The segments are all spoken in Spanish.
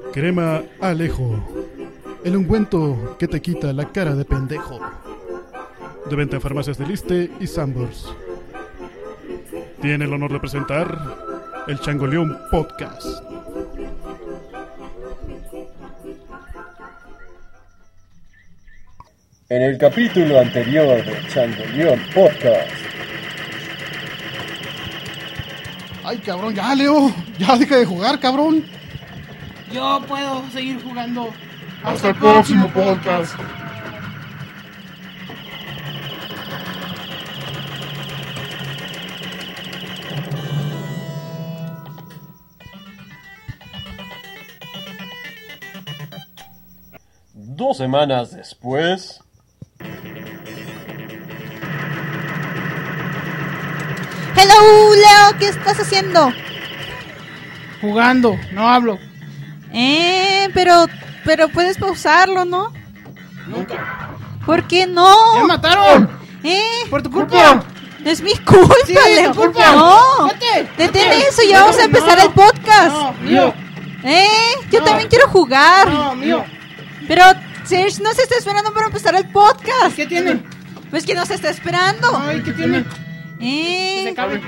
Crema Alejo, el ungüento que te quita la cara de pendejo. De venta en farmacias del Iste y Sambors. Tiene el honor de presentar el Changoleón Podcast. En el capítulo anterior del Changoleón Podcast. Ay, cabrón, ya, Leo. Ya deja de jugar, cabrón. Yo puedo seguir jugando hasta el próximo podcast. Dos semanas después. Hello, Leo, ¿qué estás haciendo? jugando, no hablo. Pero puedes pausarlo, ¿no? Nunca. ¿Por qué no? ¡Me mataron! Por tu culpa. No es mi culpa, sí, Leo. Tu culpa. No. Vete. Detén eso, ya vamos a empezar el podcast. No, mío. Yo también quiero jugar. No, mío. Pero Serge no se está esperando para empezar el podcast. ¿Qué tiene? Pues que no se está esperando. Ay, ¿qué tiene? Que se cabe.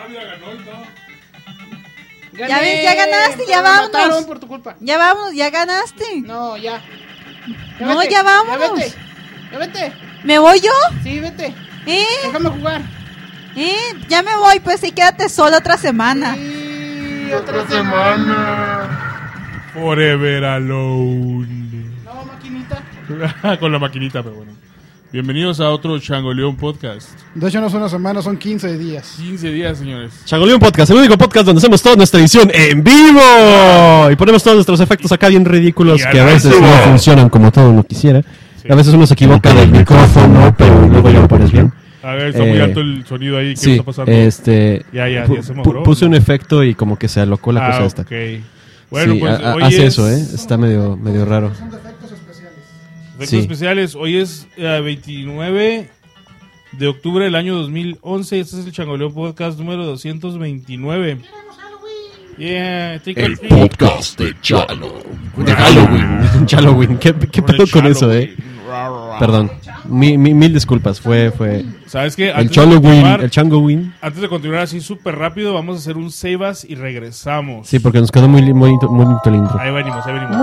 Ya ves, ya ganaste, ya Me vámonos. mataron por tu culpa. Ya vámonos, ya ganaste. No, ya. No, vete, ya vámonos. Ya vete. ¿Me voy yo? Sí, vete. Déjame jugar. Ya me voy, pues sí, quédate solo otra semana. Sí, otra semana. Forever alone. No, maquinita. Con la maquinita, pero bueno. Bienvenidos a otro Changoleón Podcast. De hecho, no son una semana, son 15 días. 15 días, señores. Changoleón Podcast, el único podcast donde hacemos toda nuestra edición en vivo. Y ponemos todos nuestros efectos acá bien ridículos que a veces no funcionan como todo uno quisiera. Sí. A veces uno se equivoca del micrófono, pero luego ya lo pones bien. A ver, está muy alto el sonido ahí. ¿Qué sí, está pasando? Ya se mejoró. Puse un efecto y como que se alocó la cosa esta. Okay. Bueno, sí, pues hoy hace eso, está medio raro. Son defectos especiales. Efectos especiales. Hoy es 29 de octubre del año 2011. Este es el Changoleón Podcast número 229. Yeah, el podcast de Chalo. De Halloween. Halloween. ¿Qué pedo con eso, Perdón. Mil disculpas. Fue. ¿Sabes qué? El Changoween. Antes de continuar así súper rápido, vamos a hacer un save as y regresamos. Sí, porque nos quedó muy bonito el intro. Ahí venimos.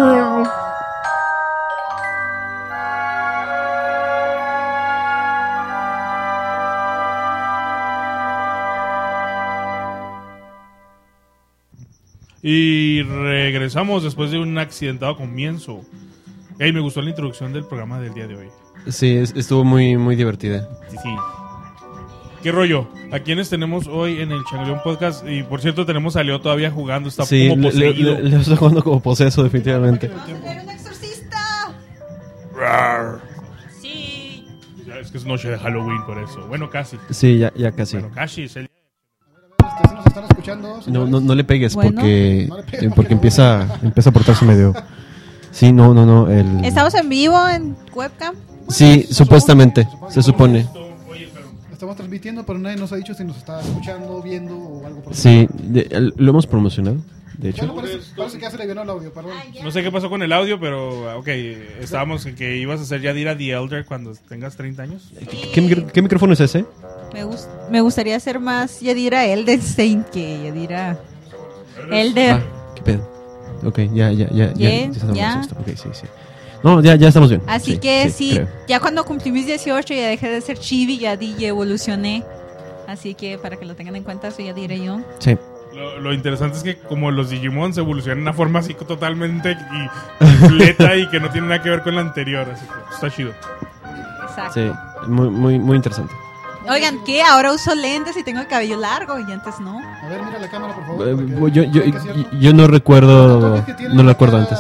Y regresamos después de un accidentado comienzo. Me gustó la introducción del programa del día de hoy. Sí, estuvo muy divertida. Sí. ¿Qué rollo? ¿A quiénes tenemos hoy en el Changoleón Podcast? Y por cierto, tenemos a Leo todavía jugando. Está como poseído. Leo está jugando como poseso, definitivamente. ¡Era un exorcista! Rar. Sí. Es que es noche de Halloween por eso. Bueno, casi. Sí, ya casi. Bueno, casi es el... ¿Sí nos están escuchando? No le pegues, bueno. porque empieza a portarse medio... Sí, no. ¿Estamos en vivo en webcam? Sí, supuestamente, se supone. Estamos transmitiendo, pero nadie nos ha dicho si nos está escuchando, viendo o algo por el Sí, lo hemos promocionado, de hecho. Bueno, parece que ya se le vino el audio, perdón. No sé qué pasó con el audio, pero ok, estábamos en que ibas a ser Yadira the Elder cuando tengas 30 años. ¿Qué micrófono es ese? Me gustaría ser más Yadira Eldenstein que Yadira Elder. ¿Qué pedo? Ok, ya. Ya. Okay, sí. No, ya estamos bien. Así que ya cuando cumplí mis 18 ya dejé de ser chibi, ya evolucioné. Así que para que lo tengan en cuenta, soy Yadira yo. Sí. Lo interesante es que como los Digimon se evolucionan de una forma así totalmente completa y que no tiene nada que ver con la anterior. Así que está chido. Exacto. Sí, muy interesante. Oigan, ¿qué? Ahora uso lentes y tengo el cabello largo y antes no. A ver, mira la cámara, por favor. Yo no recuerdo antes.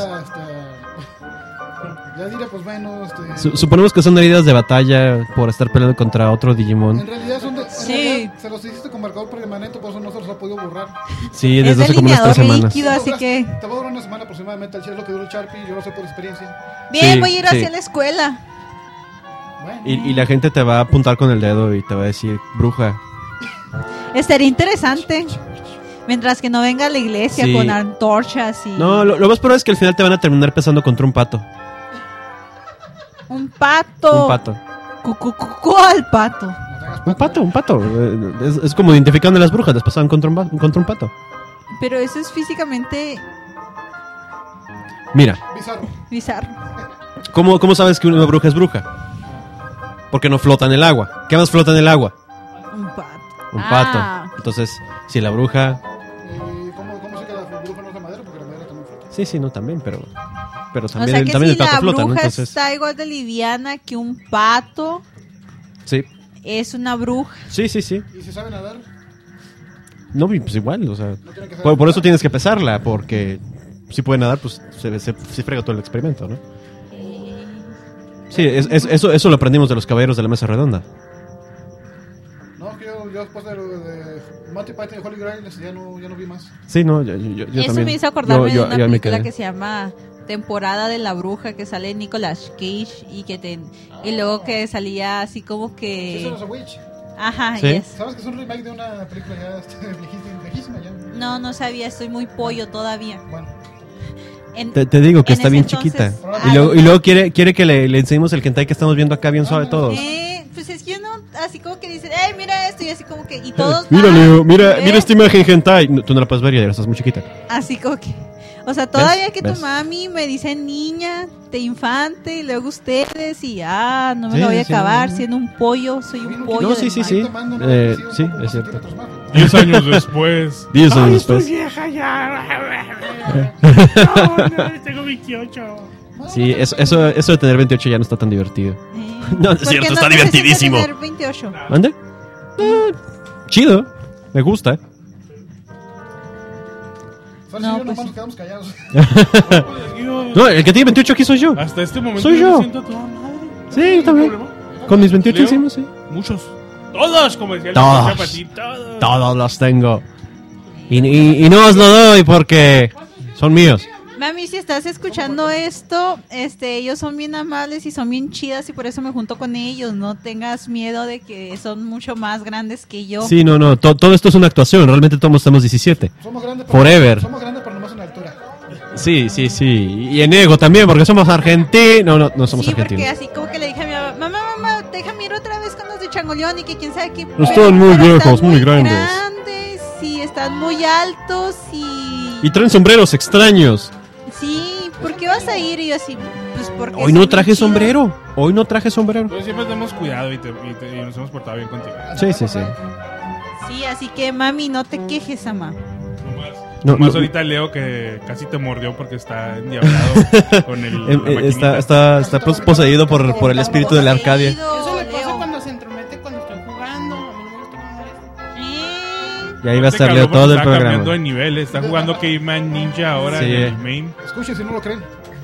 Ya diré, pues bueno. Suponemos que son heridas de batalla por estar peleando contra otro Digimon. En realidad son de... Sí. Se los hiciste con marcador permanente, por eso no se los ha podido borrar. Sí, desde hace como unas 3 semanas. Líquido, así que... Te va a durar una semana aproximadamente, es lo que dura el Sharpie, yo lo sé por experiencia. Bien, voy a ir hacia la escuela. Bueno. Y la gente te va a apuntar con el dedo y te va a decir, bruja. Estaría interesante. Mientras que no venga a la iglesia Sí. con antorchas y... No, lo más probable es que al final te van a terminar pesando contra un pato. Un pato. Un pato. ¿Cuál pato? Un pato. Es como identificando a las brujas, les pasaban contra un pato. Pero eso es físicamente Mira, bizarro. ¿cómo sabes que una bruja es bruja? Porque no flota en el agua. ¿Qué más flota en el agua? Un pato. Un Ah. pato. Entonces, si la bruja... ¿Cómo se queda? ¿El brujo no es de madera? Porque la madera también flota. Sí, no, también, pero O también, sea que también si el pato la flota, ¿no? bruja Entonces, está igual de liviana que un pato, sí. es una bruja. Sí. ¿Y si sabe nadar? No, pues igual, o sea... tiene que saber Por eso tienes que pesarla, porque si puede nadar, pues se frega todo el experimento, ¿no? Sí, eso lo aprendimos de los caballeros de la mesa redonda. No, que yo después de lo de Monty Python y Holy Grail ya no vi más. Sí, no, yo Eso también. me hizo acordarme de una yo me película quedé. que se llama Temporada de la Bruja, que sale Nicolas Cage y luego que salía así como Eso que... no es a Witch. Ajá, Sí. yes. ¿Sabes que es un remake de una película ya viejísima ya? No sabía, estoy muy pollo todavía. Bueno, Te digo que en está ese bien entonces- chiquita. Ah, Y luego quiere que le enseñemos el hentai que estamos viendo acá bien suave todos. Pues es que uno así como que dice, mira esto y así como que... Y todos... Mira, Leo, mira ¿eh? esta imagen hentai. No, tú no la puedes ver, ya estás muy chiquita. Así como que... O sea, todavía que ¿Ves? tu mami me dice niña, de infante, y luego ustedes, y no me Sí, lo voy a sí, acabar no. siendo un pollo, soy un pollo. No, del sí. mal. tomando una Sí, decisión un poco es cierto. centímetros más. 10 años después. 10 años después. vieja ya. No, tengo 28. Sí, eso de tener 28 ya no está tan divertido. No, es ¿Por cierto, qué está no te sientes divertidísimo. tener 28? ¿Mande? Chido. Me gusta. Solo No, si yo pues nomás sí. nos quedamos callados. No, el que tiene 28 aquí soy yo. Hasta este momento Soy yo. me siento a toda madre. Sí, yo también. ¿Problema? Con mis 28 ¿Leo? encima, sí. Muchos. Todos, como decía el Todos. doctor Chapatín, todos. Todos los tengo. Y no os lo doy porque son míos. Mami, si estás escuchando esto, ellos son bien amables y son bien chidas y por eso me junto con ellos. No tengas miedo de que son mucho más grandes que yo. Sí, no. Todo esto es una actuación. Realmente todos estamos 17. Somos grandes, Forever. Somos grandes, pero nomás en altura. Sí. Y en ego también, porque somos argentinos. No somos Sí, porque argentinos. así como que le dije a mi mamá, mamá, déjame ir otra vez con los de Changoleón y que quién sabe qué. Pero están muy pero viejos, están muy grandes. Sí, están muy altos Y traen sombreros extraños. Sí, ¿por qué vas a ir? Y yo así, pues porque... Hoy no traje sombrero. Entonces siempre tenemos cuidado y nos hemos portado bien contigo. Sí. Sí, así que mami, no te quejes, mamá. No, Más no. ahorita Leo que casi te mordió porque está endiablado con el la maquinita. Está poseído por el espíritu de la Arcadia. Eso le pasa Leo. cuando se entromete cuando estoy jugando. A mí no me gusta que me moleste. Y ahí va a Este estar Leo cabrón todo el está cambiando de programa. nivel, está jugando Caveman Ninja ahora Sí. en el main. Escuchen si no lo creen.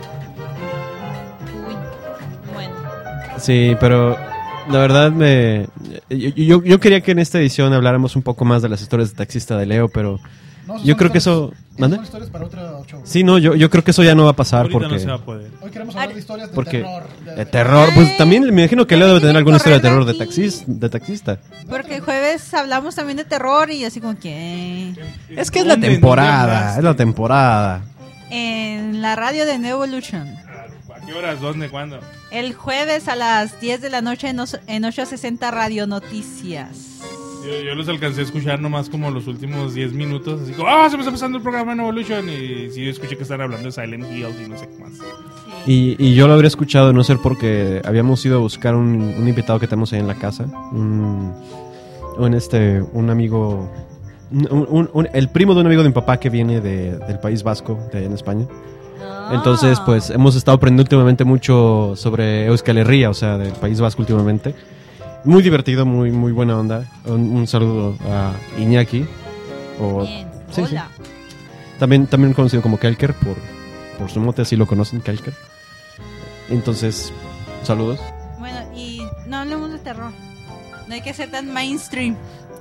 Uy, bueno. Sí, pero la verdad yo quería que en esta edición habláramos un poco más de las historias de taxista de Leo, pero No, yo creo que eso... ¿Mande? Son historias para otro show. Sí, no, yo creo que eso ya no va a pasar Ahorita porque... no se va a poder. Hoy queremos hablar de historias de Porque terror. de terror, pues también me imagino que Leo debe tener alguna historia de terror de, Correr de taxista. Porque el jueves hablamos también de terror y yo así como que... Es que es la ¿Dónde temporada, hablaste? es la temporada. En la radio de New Evolution. ¿A qué horas? ¿Dónde? ¿Cuándo? El jueves a las 10 de la noche en 860 Radio Noticias. Yo los alcancé a escuchar nomás como los últimos 10 minutos. Así como, se me está pasando el programa en Evolution. Y sí, escuché que están hablando de Silent Hill y no sé qué más. Y yo lo habría escuchado de no ser porque habíamos ido a buscar un invitado que tenemos ahí en la casa. Un amigo... el primo de un amigo de mi papá que viene del País Vasco, de en España. Entonces, pues, hemos estado aprendiendo últimamente mucho sobre Euskal Herria, o sea, del País Vasco últimamente. Muy divertido, muy buena onda. Un saludo a Iñaki. Bien. Sí, Hola. También conocido como Kelker, por su mote, así lo conocen, Kelker. Entonces, saludos. Bueno, y no hablemos de terror. No hay que ser tan mainstream.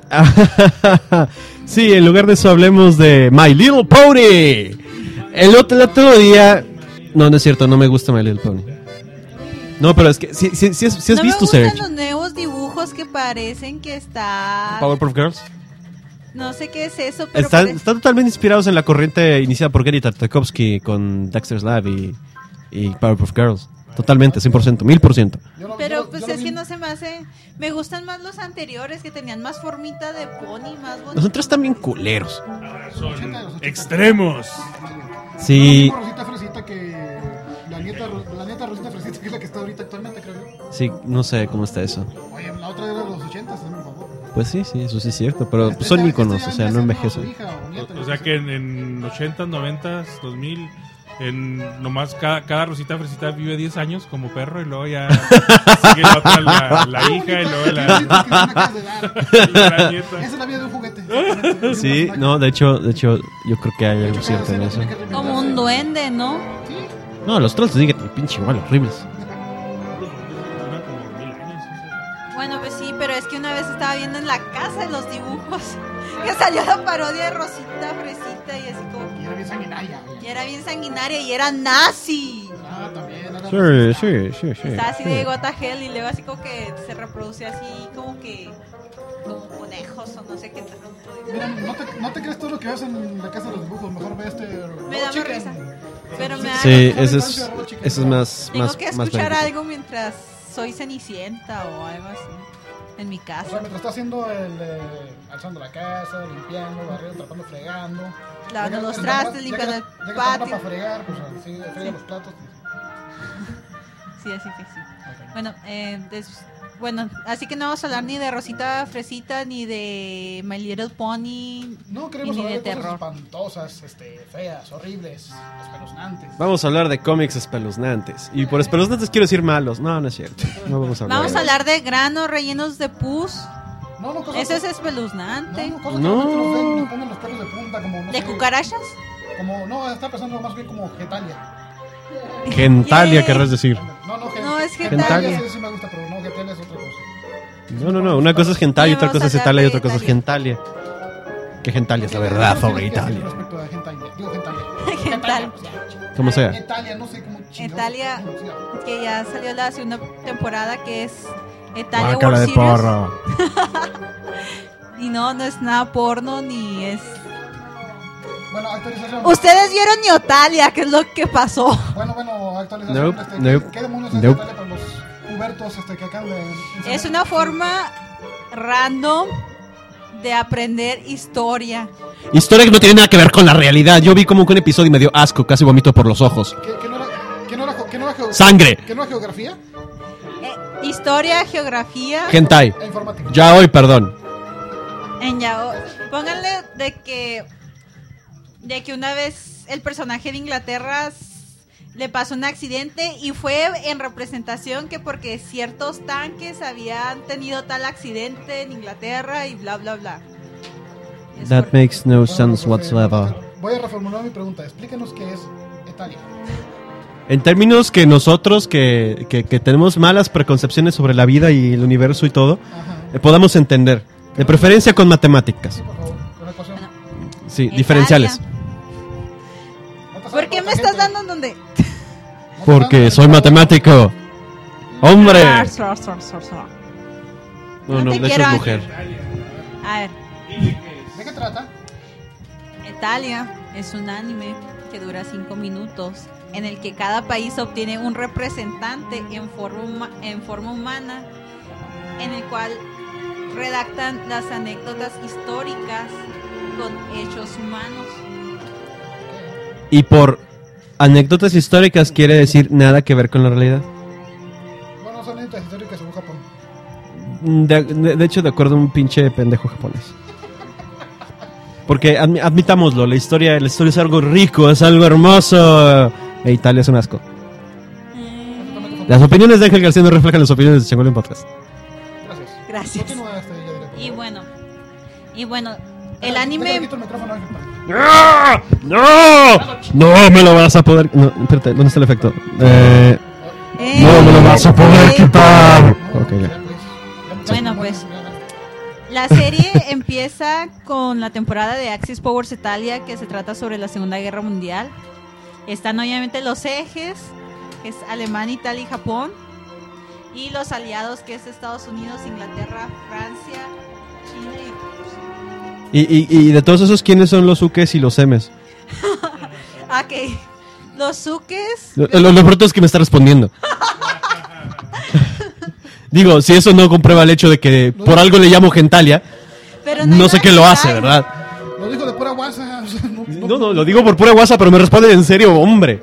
Sí, en lugar de eso hablemos de My Little Pony. El otro día... No es cierto, no me gusta My Little Pony. No, pero es que si has No me visto gustan Serge. los nuevos dibujos que parecen que está... Powerpuff Girls. No sé qué es eso, pero Están totalmente inspirados en la corriente iniciada por Gary Tartakovsky con Dexter's Lab y Powerpuff Girls. Totalmente, 100%, 1000%. Pero pues es que no se me hace... Me gustan más los anteriores que tenían más formita de pony, más bonito. Los otros están bien culeros. Son extremos. Sí, Rosita Fresita que... La nieta Rosita Fresita que es la que está ahorita actualmente, creo yo. sí, no sé cómo está eso. Oye, la otra era de los 80, hazme un favor. Pues sí, eso sí es cierto, pero pues, son íconos, o sea, no envejecen. O sea que en 80, 90, 2000, nomás cada Rosita Fresita vive 10 años como perro y luego ya sigue la otra, la hija y luego la nieta. Esa es la vida de un juguete. Sí, no, de hecho, yo creo que hay algo cierto en eso. Como un duende, ¿no? No, los trolls siguen pinche igual, horribles. Duran como 1000 años. Bueno, pues sí, pero es que una vez estaba viendo en la casa de los dibujos que salió la parodia de Rosita Fresita y así como... Y era bien sanguinaria. Y era bien sanguinaria y era nazi. Ah, también. Era Sí. Estaba así de gota gel y luego así como que se reproducía así como conejos o no sé qué tanto. Mira, no te crees todo lo que ves en la casa de los dibujos. Mejor ve Me da más risa. Pero me da Sí, eso es más Tengo que escuchar verídico. algo mientras soy Cenicienta o algo así en mi O sea, casa. mientras está haciendo alzando la casa, limpiando, barriendo, trapando, fregando. Lavando Llega- los llega- trastes, llega- limpiando el llega patio. para fregar, pues sí, frega los platos. Sí, así que sí. Bueno, así que no vamos a hablar ni de Rosita Fresita, ni de My Little Pony, No queremos ni hablar de de cosas terror. espantosas, feas, horribles, espeluznantes. Vamos a hablar de cómics espeluznantes. Y por espeluznantes quiero decir malos. No, no es cierto. No vamos a hablar. Vamos a hablar de granos rellenos de pus. No, cosas Eso es espeluznante. No, cosas No. que nos den, nos pongan los pelos de punta, como no ¿De sé, cucarachas? Como, no, está pensando más bien como getalia. Gentalia, Yay. querrás decir. No, es Gentalia. Sí, sí me gusta, pero no, getalia es otra cosa. No. Una cosa es Gentalia, Sí, otra vamos cosa es a hablar Italia y de otra cosa es Gentalia. Gentalia. Que Gentalia es la verdad sobre Italia. Respecto a gentalia, digo gentalia. Gental. Como sea. Italia, no sé cómo chingados Italia, se pronuncia. que ya salió la segunda temporada, que es Italia Guácala World de Series. porro. Y no es nada porno ni es... Bueno, actualización. Ustedes vieron Italia, ¿qué es lo que pasó? Bueno, actualización. Nope. ¿Qué demonios es Nope. Italia para los pubertos que acaban de enseñar? Es una forma random de aprender historia. Historia que no tiene nada que ver con la realidad. Yo vi como que un episodio y me dio asco, casi vomito por los ojos. ¿Que no era ¡Sangre! ¿Que no era geografía? Historia, geografía. Hentai. E informática. Ya hoy, perdón. En Yahoo. Pónganle de que una vez el personaje de Inglaterra le pasó un accidente y fue en representación que porque ciertos tanques habían tenido tal accidente en Inglaterra y bla bla bla. Es That por- makes no Bueno, sense pues, whatsoever. voy a reformular mi pregunta. Explíquenos qué es Italia. En términos que nosotros que tenemos malas preconcepciones sobre la vida y el universo y todo, Ajá. podamos entender. De preferencia con matemáticas. Sí, por favor, con la ecuación. Sí, Italia. diferenciales. ¿No te ¿Por sabes qué me cuánta estás gente- dando donde? no te Porque sabes soy cuánta- matemático. ¡Hombre! No, No no, te de hecho quiero es aquí. mujer. A ver, ¿De qué trata? Italia es un anime que dura 5 minutos en el que cada país obtiene un representante en forma humana en el cual redactan las anécdotas históricas con hechos humanos. Y por anécdotas históricas quiere decir nada que ver con la realidad. Bueno, son anécdotas históricas en Japón. De hecho, de acuerdo a un pinche pendejo japonés. Porque admitámoslo, la historia es algo rico, es algo hermoso. E Italia es un asco. Las opiniones de Ángel García no reflejan las opiniones de Changolín Podcast. Gracias. Gracias. Continúa, ya diré, por Y favor. bueno, el Déjale, anime... quito el micrófono, Ángel, para- No me lo vas a poder. No, espérate, ¿dónde está el efecto? No me lo vas a poder quitar. Ok, ya. Bueno, pues la serie empieza con la temporada de Axis Powers Italia, que se trata sobre la Segunda Guerra Mundial. Están obviamente los ejes, que es Alemania, Italia y Japón, y los aliados, que es Estados Unidos, Inglaterra, Francia, China y Rusia. Y de todos esos, ¿quiénes son los Ukes y los Semes? Ok. Los Ukes. Lo pronto es que me está respondiendo. Digo, si eso no comprueba el hecho de que por algo le llamo Gentalia, Pero no sé hay qué lo nada hace, gental. ¿verdad? Lo dijo de pura guasa. O sea, No, lo digo por pura guasa, pero me responden en serio, hombre.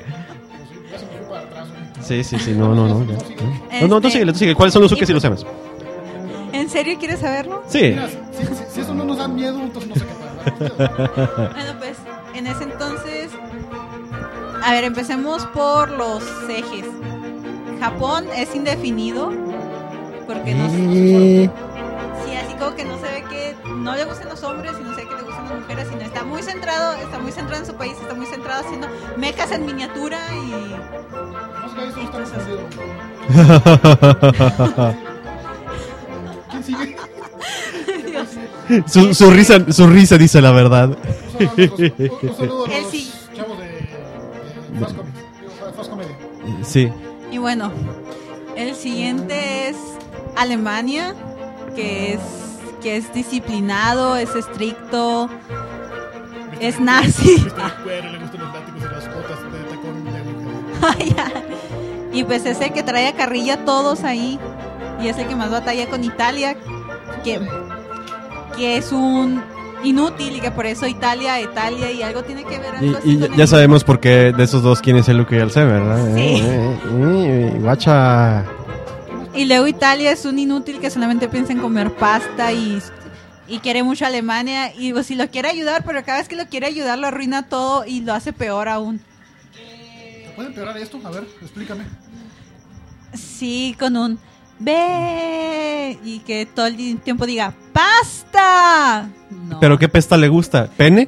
Sí, no. No, tú sigue. ¿Cuáles son los Ukes y los Semes? ¿En serio quieres saberlo? Sí. Mira, si eso no nos da miedo, entonces no sé qué pasa. Bueno, pues en ese entonces, a ver, empecemos por los ejes. Japón es indefinido porque no sí, así como que no se ve que no le gustan los hombres y no se ve que le gustan las mujeres, sino está muy centrado en su país, está muy centrado haciendo mechas en miniatura y No sé qué eso está confundido. ¿Quién sigue? Su risa dice la verdad. Un saludo a Él los sí. chavos de Fast Comics. Fast Comedy. Sí. Y bueno, el siguiente es Alemania, que es disciplinado, es estricto, es nazi. Cuero, le gustan los látigos y las botas de tacón de mujer. Ay, ay. Y pues es el que trae a carrilla a todos ahí. Y es el que más batalla con Italia, que es un inútil y que por eso Italia y algo tiene que ver algo así Y con ya el- sabemos por qué de esos dos quién es el Uke y el Seme, ¿verdad? Sí. Guacha. Y luego Italia es un inútil que solamente piensa en comer pasta y quiere mucho a Alemania. Y pues, si lo quiere ayudar, pero cada vez que lo quiere ayudar lo arruina todo y lo hace peor aún. ¿Puede empeorar esto? A ver, explícame. Sí, con un ve y que todo el tiempo diga ¡pasta! No. ¿Pero qué pesta le gusta? ¿Pene?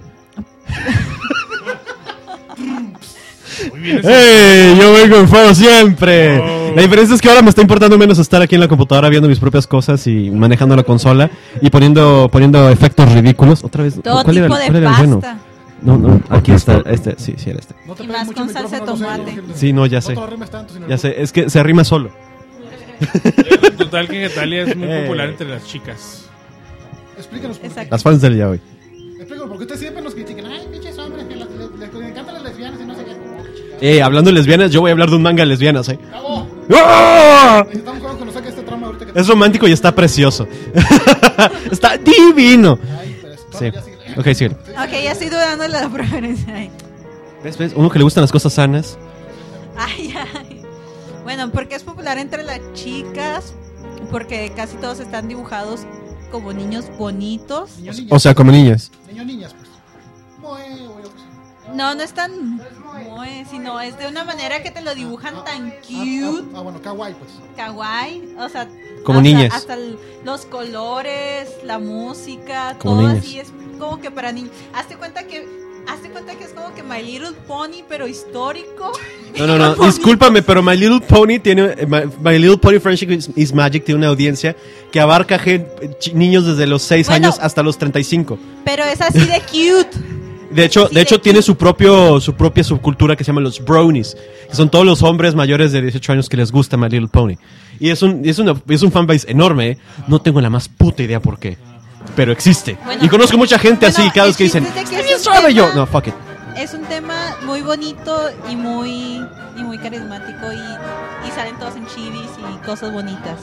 Muy bien, ¡Ey! Yo vengo en fuego siempre. Oh. La diferencia es que ahora me está importando menos estar aquí en la computadora viendo mis propias cosas y manejando la consola y poniendo efectos ridículos. Otra vez, todo ¿cuál tipo era de el pasta. bueno? No, aquí está, sí era este. No te Y pegues más mucho con el salsa de micrófono, no sé, tomate. Ángel. Sí, no, ya sé. No te lo arrimes tanto, sino Ya sé, es que se arrima solo. Total que Getalia es muy Eh. popular entre las chicas. Explícanos por qué. Exacto. Las fans del ya hoy. Explícanos, porque ustedes siempre nos critican. Ay, pinches hombres, que les encantan las lesbianas y no sé qué. Hablando de lesbianas, yo voy a hablar de un manga de lesbianas, ¡Cabo! ¡Ah! Necesitamos algo que nos saque este tramo ahorita que Es romántico y está precioso. Está divino. Ay, pero es- Sí. ya sigue. Ok, sigue. Ok, ya estoy dudando la preferencia ahí. ¿Ves? Uno que le gustan las cosas sanas. Ay, ay. Bueno, porque es popular entre las chicas, porque casi todos están dibujados como niños bonitos. Niño, niñas. O sea, como niñas. Niño, niñas, pues. Moe, o yo qué sé. No, no es tan moe, sino es de una manera que te lo dibujan tan cute, Bueno, kawaii, pues. kawaii, o sea, Como hasta- niñas. hasta los colores, la música, Como todo niñas. así es como que para niños. Hazte cuenta que es como que My Little Pony pero histórico. No. Discúlpame, pero My Little Pony tiene. My Little Pony Friendship is Magic tiene una audiencia que abarca niños desde los 6 Bueno. años hasta los 35. Pero es así de cute. De hecho, Sí, de hecho de tiene cute. su propia subcultura que se llama los bronies, que son todos los hombres mayores de 18 años que les gusta My Little Pony. Y es un fanbase enorme, ¿eh? No tengo la más puta idea por qué, pero existe. Bueno, y conozco mucha gente bueno, así, cada el vez que dicen, chiste es de que "¿Quién es un sabe yo?" tema- No, fuck it. Es un tema muy bonito y muy carismático y salen todos en chivis y cosas bonitas.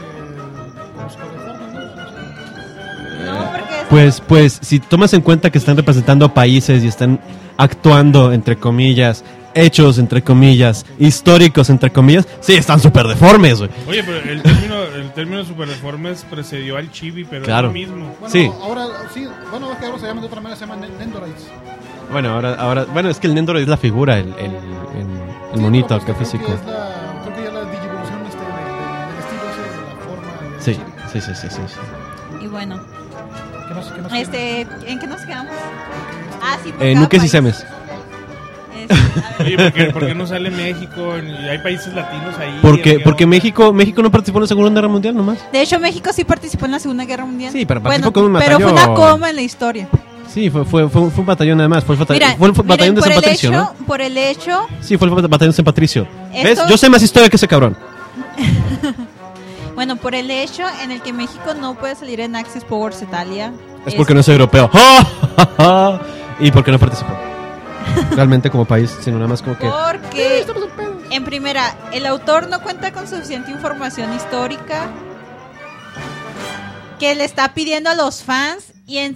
No, porque Pues, si tomas en cuenta que están representando a países y están actuando, entre comillas, hechos, entre comillas, históricos, entre comillas, sí, están súper deformes, güey. Oye, pero el término superdeformes precedió al chibi, pero Claro. es lo mismo. Bueno, Sí. ahora sí, bueno, es que ahora se llaman de otra manera, se llaman Nendoroids. Bueno, bueno, es que el Nendoroid es la figura, el monito acá físico. Creo que ya la digievolución del estilo ese, de la forma. del Sí, chibi. sí. y bueno, ¿Qué más ¿en qué nos quedamos? Ah, sí, por cada Nuques y país. Semes. A ver, Oye, ¿por qué no sale México? Y hay países latinos ahí. Porque México no participó en la Segunda Guerra Mundial nomás. de hecho, México sí participó en la Segunda Guerra Mundial. Sí, pero Bueno, participó como un pero fue batallón. una coma en la historia. Sí, fue un batallón además. Fue el Mira, batallón de por San el Patricio, hecho, ¿no? por el hecho, Sí, fue el batallón de San Patricio. Esto- ¿Ves? Yo sé más historia que ese cabrón. bueno, por el hecho en el que México no puede salir en Axis Powers Italia, Es porque no es europeo. Y porque no participó. Realmente como país, sino nada más como que... Porque, en primera, el autor no cuenta con suficiente información histórica que le está pidiendo a los fans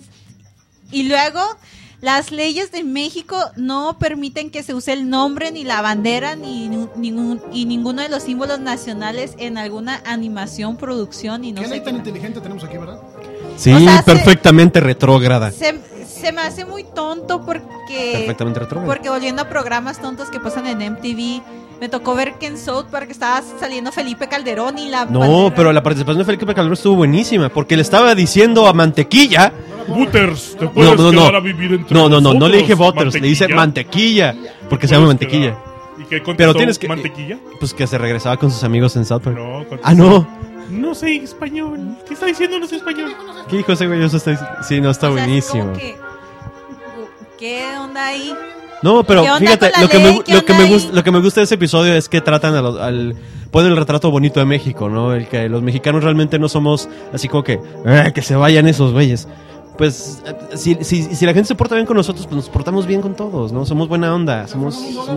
y luego las leyes de México no permiten que se use el nombre ni la bandera ni ninguno de los símbolos nacionales en alguna animación, producción y no ¿Qué sé ley tan qué. inteligente tenemos aquí, verdad? Sí, O sea, perfectamente retrógrada. Se me hace muy tonto porque... Perfectamente retrógrada. Porque volviendo a programas tontos que pasan en MTV, me tocó ver que en South Park estaba saliendo Felipe Calderón y la... No, bandera- pero la participación de Felipe Calderón estuvo buenísima, porque le estaba diciendo a Mantequilla... Butters, te puedes quedar a vivir entre no nosotros, le dije Butters, le dice Mantequilla, porque se llama Mantequilla. ¿Y qué contestó Pero tienes que... Mantequilla? Pues que se regresaba con sus amigos en South Park. No, contestó, Ah, no. no sé español. ¿Qué está diciendo? No sé español. ¿Qué dijo ese güey? Eso está... Sí, no, está o sea, así como buenísimo. que, ¿qué onda ahí? No, pero ¿Qué onda fíjate, con la lo que, ley? me, ¿Qué lo, que onda me ahí? gusta, lo que me gusta de ese episodio es que tratan al ponen el retrato bonito de México, ¿no? El que los mexicanos realmente no somos así como que se vayan esos güeyes. Pues si la gente se porta bien con nosotros, pues nos portamos bien con todos, ¿no? Somos buena onda, somos...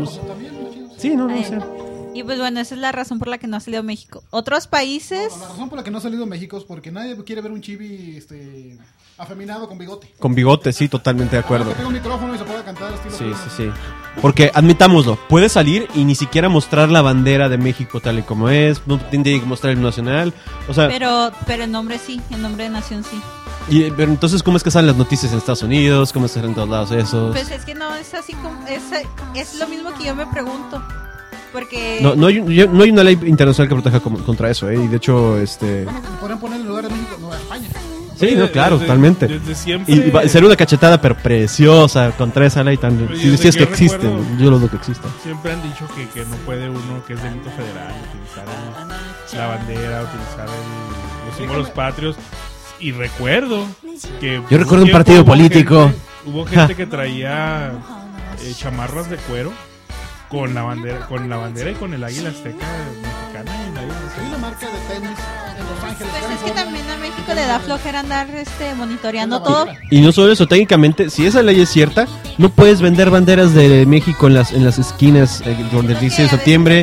Sí, no sé. Y pues bueno, esa es la razón por la que no ha salido México. Otros países... La razón por la que no ha salido México es porque nadie quiere ver un chibi afeminado con bigote. Con bigote, sí, totalmente de acuerdo. Que tenga un micrófono y se pueda cantar estilo Sí. Porque, admitámoslo, puede salir y ni siquiera mostrar la bandera de México tal y como es, no tiene que mostrar el nacional, o sea... Pero el nombre sí, el nombre de nación sí. Pero entonces, ¿cómo es que salen las noticias en Estados Unidos? ¿Cómo es que salen en todos lados esos? Pues es que no, es así como... Es lo mismo que yo me pregunto. Porque... No hay una ley internacional que proteja contra eso, ¿eh? Y de hecho, Bueno, podrían poner en lugar de México Nueva España. Sí, no, claro, Desde- totalmente. Desde siempre. Y va a ser una cachetada, pero preciosa, contra esa ley tan... Oye, Si desde decías que que yo existen, recuerdo- yo lo dudo que existen. Siempre han dicho que no puede uno, que es delito federal, utilizar la bandera, utilizar los símbolos patrios. Y recuerdo que... Yo recuerdo un partido político. Hubo gente que traía chamarras de cuero con la bandera y con el águila azteca mexicana. Y la águila Hay azteca. una marca de tenis en Los Ángeles, Pues es que California. también a México le da flojera andar monitoreando todo. Y no solo eso, técnicamente, si esa ley es cierta, no puedes vender banderas de México en las esquinas donde dice en septiembre.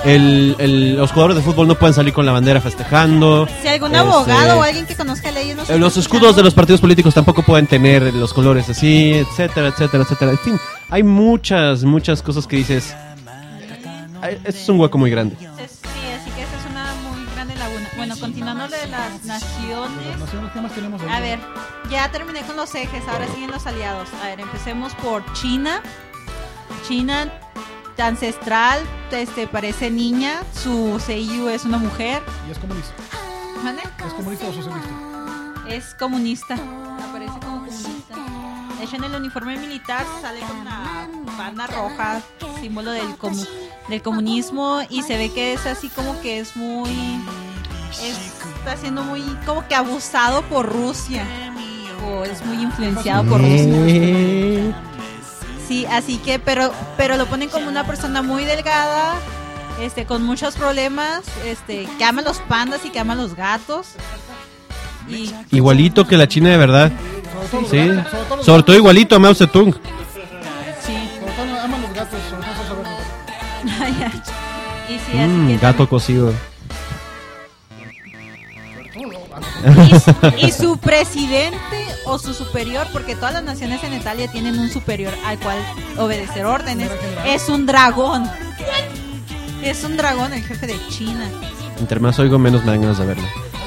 Los jugadores de fútbol no pueden salir con la bandera festejando. Si algún abogado o alguien que conozca leyes no Los escudos de los partidos políticos tampoco pueden tener los colores así, etcétera, etcétera, etcétera. En fin, hay muchas cosas que dices. Esto es un hueco muy grande. Sí, así que esa es una muy grande laguna. Bueno, continuando lo de las naciones. Naciones, ¿qué más tenemos ahí? A ver, ya terminé con los ejes, ahora siguen los aliados. A ver, empecemos por China. China, ancestral, parece niña, su seiyuu es una mujer. Y es comunista. ¿Mande? ¿Es comunista o socialista? Es comunista, aparece como comunista. De hecho, en el uniforme militar sale con la banda roja, símbolo del comunismo, y se ve que es así como que es muy... está siendo muy como que abusado por Rusia, o es muy influenciado por Rusia. Sí, así que, pero lo ponen como una persona muy delgada, con muchos problemas, que ama los pandas y que ama los gatos. Y Igualito que la China de verdad. Sí. Sobre Sobre todo igualito a Mao Zedong. sí, Sobre todo aman los gatos, sobre todo saber. y sí, así que Gato cocido. y su presidente o su superior, porque todas las naciones en Italia tienen un superior al cual obedecer órdenes, es un dragón. Es un dragón, el jefe de China. Entre más oigo, menos me dan ganas de verlo.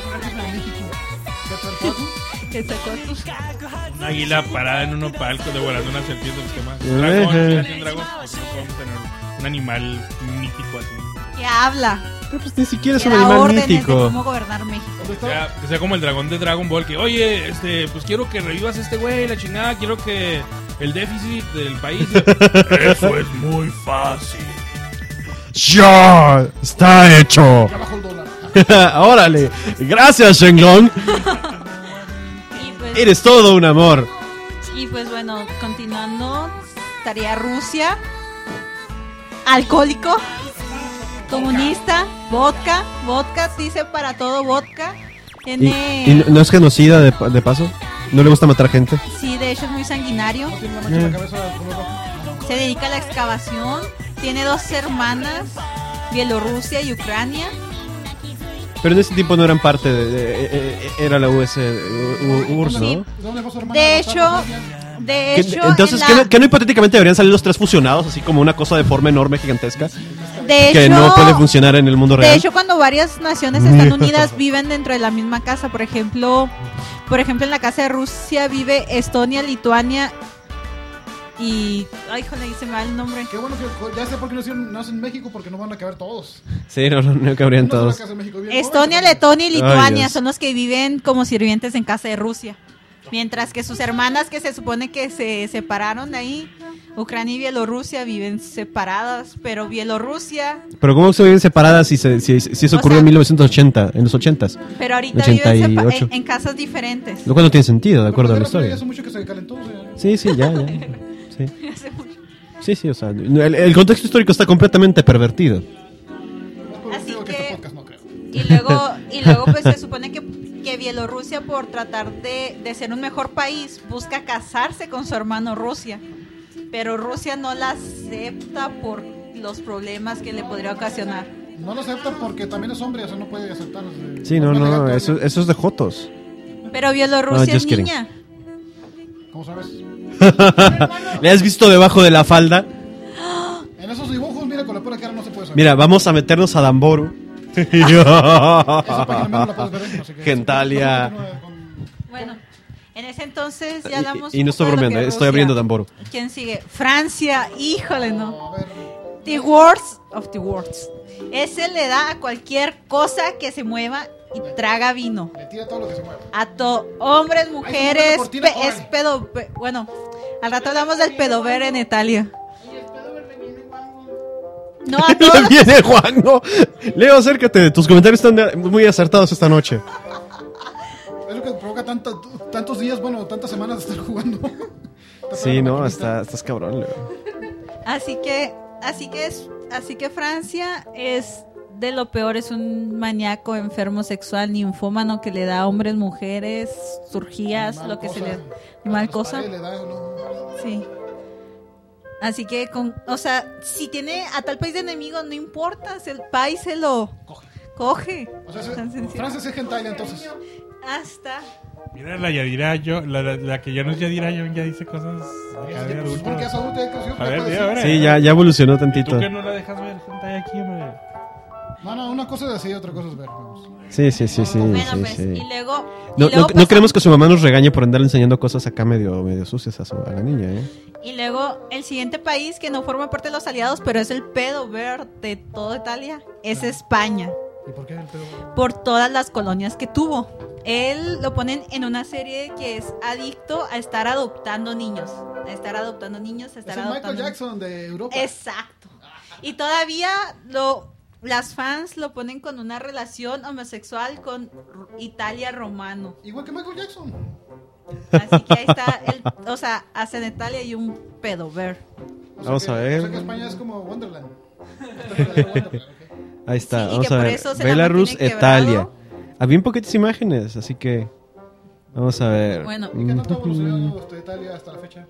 Que sacó sus- Una águila parada en un opal devorando una serpiente. Un dragón, fíjate, un dragón. Porque no podemos tener un animal mítico así. que habla, Pero pues ni siquiera es que un da animal órdenes de mítico. cómo gobernar México. Que sea como el dragón de Dragon Ball, que oye, pues quiero que revivas este güey, la chingada, quiero que el déficit del país... Eso es muy fácil. ¡Ya! ¡Está hecho! Ya bajó el dólar. ¡Órale! ¡Gracias, Shenlong! Eres todo un amor. Y pues bueno, continuando, estaría Rusia, alcohólico, comunista, vodka, dice para todo vodka. ¿Y Tiene... no es genocida de paso? ¿No le gusta matar gente? Sí, de hecho es muy sanguinario. No tiene una mancha en la cabeza de color rojo. Se dedica a la excavación. Tiene 2 hermanas, Bielorrusia y Ucrania. Pero en ese tiempo no eran parte era la URSS, ¿no? Sí. ¿De dónde fue su hermana? De hecho, Entonces, en ¿qué no hipotéticamente deberían salir los 3 fusionados, así como una cosa de forma enorme, gigantesca, de que hecho, no puede funcionar en el mundo real? De hecho, cuando varias naciones están unidas, viven dentro de la misma casa. Por ejemplo, en la casa de Rusia vive Estonia, Lituania y... Ay, híjole, se me va el nombre. Qué bueno que ya sé por qué no hacen México, porque no van a caber todos. Sí, no cabrían Una sola todos. casa en México, bien, Estonia, joven, Letonia y Ay, Lituania Dios. son los que viven como sirvientes en casa de Rusia. Mientras que sus hermanas, que se supone que se separaron de ahí, Ucrania y Bielorrusia, viven separadas. Pero Bielorrusia... Pero ¿cómo se viven separadas si eso O ocurrió sea, en 1980, en los 80s? Pero ahorita viven 88. en casas diferentes. Lo cual no tiene sentido, de Pero acuerdo a la la guerra historia. hace mucho que se calentó. O sea, Sí, ya. Sí. Hace mucho. Sí, o sea, el contexto histórico está completamente pervertido. más por Así motivo que- este podcast no creo. Y luego pues se supone que Bielorrusia, por tratar de ser un mejor país, busca casarse con su hermano Rusia. Pero Rusia no la acepta por los problemas que le podría ocasionar. No lo acepta porque también es hombre, o sea, no puede aceptar. Sí, no, eso es de jotos. Pero Bielorrusia No, es just kidding. niña. ¿Cómo sabes? ¿Le has visto debajo de la falda? En esos dibujos, mira, con la pura cara no se puede saber. Mira, vamos a meternos a Damboru. Esa página menos la puedes ver, así que- Gentalia. Bueno, en ese entonces ya hablamos Y no un estoy poco de lo bromeando, que estoy Rusia. abriendo Damboru. ¿Quién sigue? Francia, híjole, no. A ver, The Worst of the Worst. Ese le da a cualquier cosa que se mueva y traga vino. le tira todo lo que se mueve. A hombres, mujeres, cortina, es órale. pedo. Bueno, al rato hablamos del pedover en Italia. No, a todos. Le viene Juanjo. Leo, acércate. Tus comentarios están muy acertados esta noche. Es lo que provoca tantos días, bueno, tantas semanas de estar jugando. Sí, no, estás cabrón, Leo. Así que Francia es de lo peor, es un maníaco enfermo sexual, ninfómano que le da a hombres, mujeres, surgías, lo que se le mal cosa. Le da, ¿no? Sí. Así que o sea, si tiene a tal país de enemigo, no importa, el país se lo coge. O sea, Tan sencillo. Francia es Gentalia, entonces. Hasta Mira la Yadira, la que ya no es Yadira, ya dice cosas acá de Se supone que es adulto. adulta, ya creció. A ver, puede di, decir. ahora. Sí, ya evolucionó ¿Y tantito. tú que no la dejas ver? Gente aquí, hombre. No, una cosa es decir, otra cosa es ver. Vamos. Sí. bueno, pues, y luego No pasa- queremos que su mamá nos regañe por andarle enseñando cosas acá medio sucias a la niña, ¿eh? Y luego el siguiente país que no forma parte de los aliados, pero es el pedo ver de toda Italia, es España, ¿Y por qué el pedo? por todas las colonias que tuvo. Él lo ponen en una serie que es adicto a estar adoptando niños, a estar adoptando niños, a Es estar el adoptando Michael Jackson de Europa. Exacto. Y todavía las fans lo ponen con una relación homosexual con Italia Romano. Igual que Michael Jackson. Así que ahí está, o sea, hacen Italia y un pedover. O sea Vamos que- a ver. O sea que España es como Wonderland. Wonderland, ok. Ahí está, Sí, y vamos que a por ver. eso se la Belarus, mantiene Italia. quebrado. Había un poquitas imágenes, así que vamos a ver. Bueno. ¿Y qué tanto ha evolucionado Italia hasta la fecha?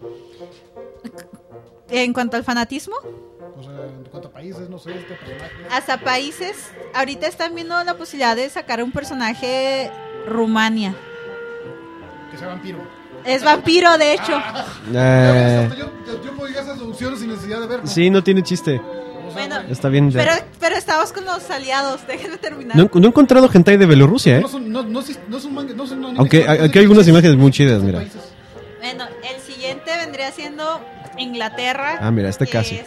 En cuanto al fanatismo, O sea, en cuanto a países, no sé, este personaje. hasta países, ahorita están viendo la posibilidad de sacar un personaje Rumania. Que sea vampiro. Es vampiro, de hecho. Yo podría hacer soluciones sin necesidad de verlo. Sí, no tiene chiste. O sea, Bueno, Está bien. pero estamos con los aliados, déjenme terminar. No he encontrado hentai de Bielorrusia, ¿eh? no son manga, no son anime, Aunque son- aquí hay algunas imágenes muy chidas, mira. países. Bueno, el siguiente vendría siendo Inglaterra. Ah, mira, este que casi.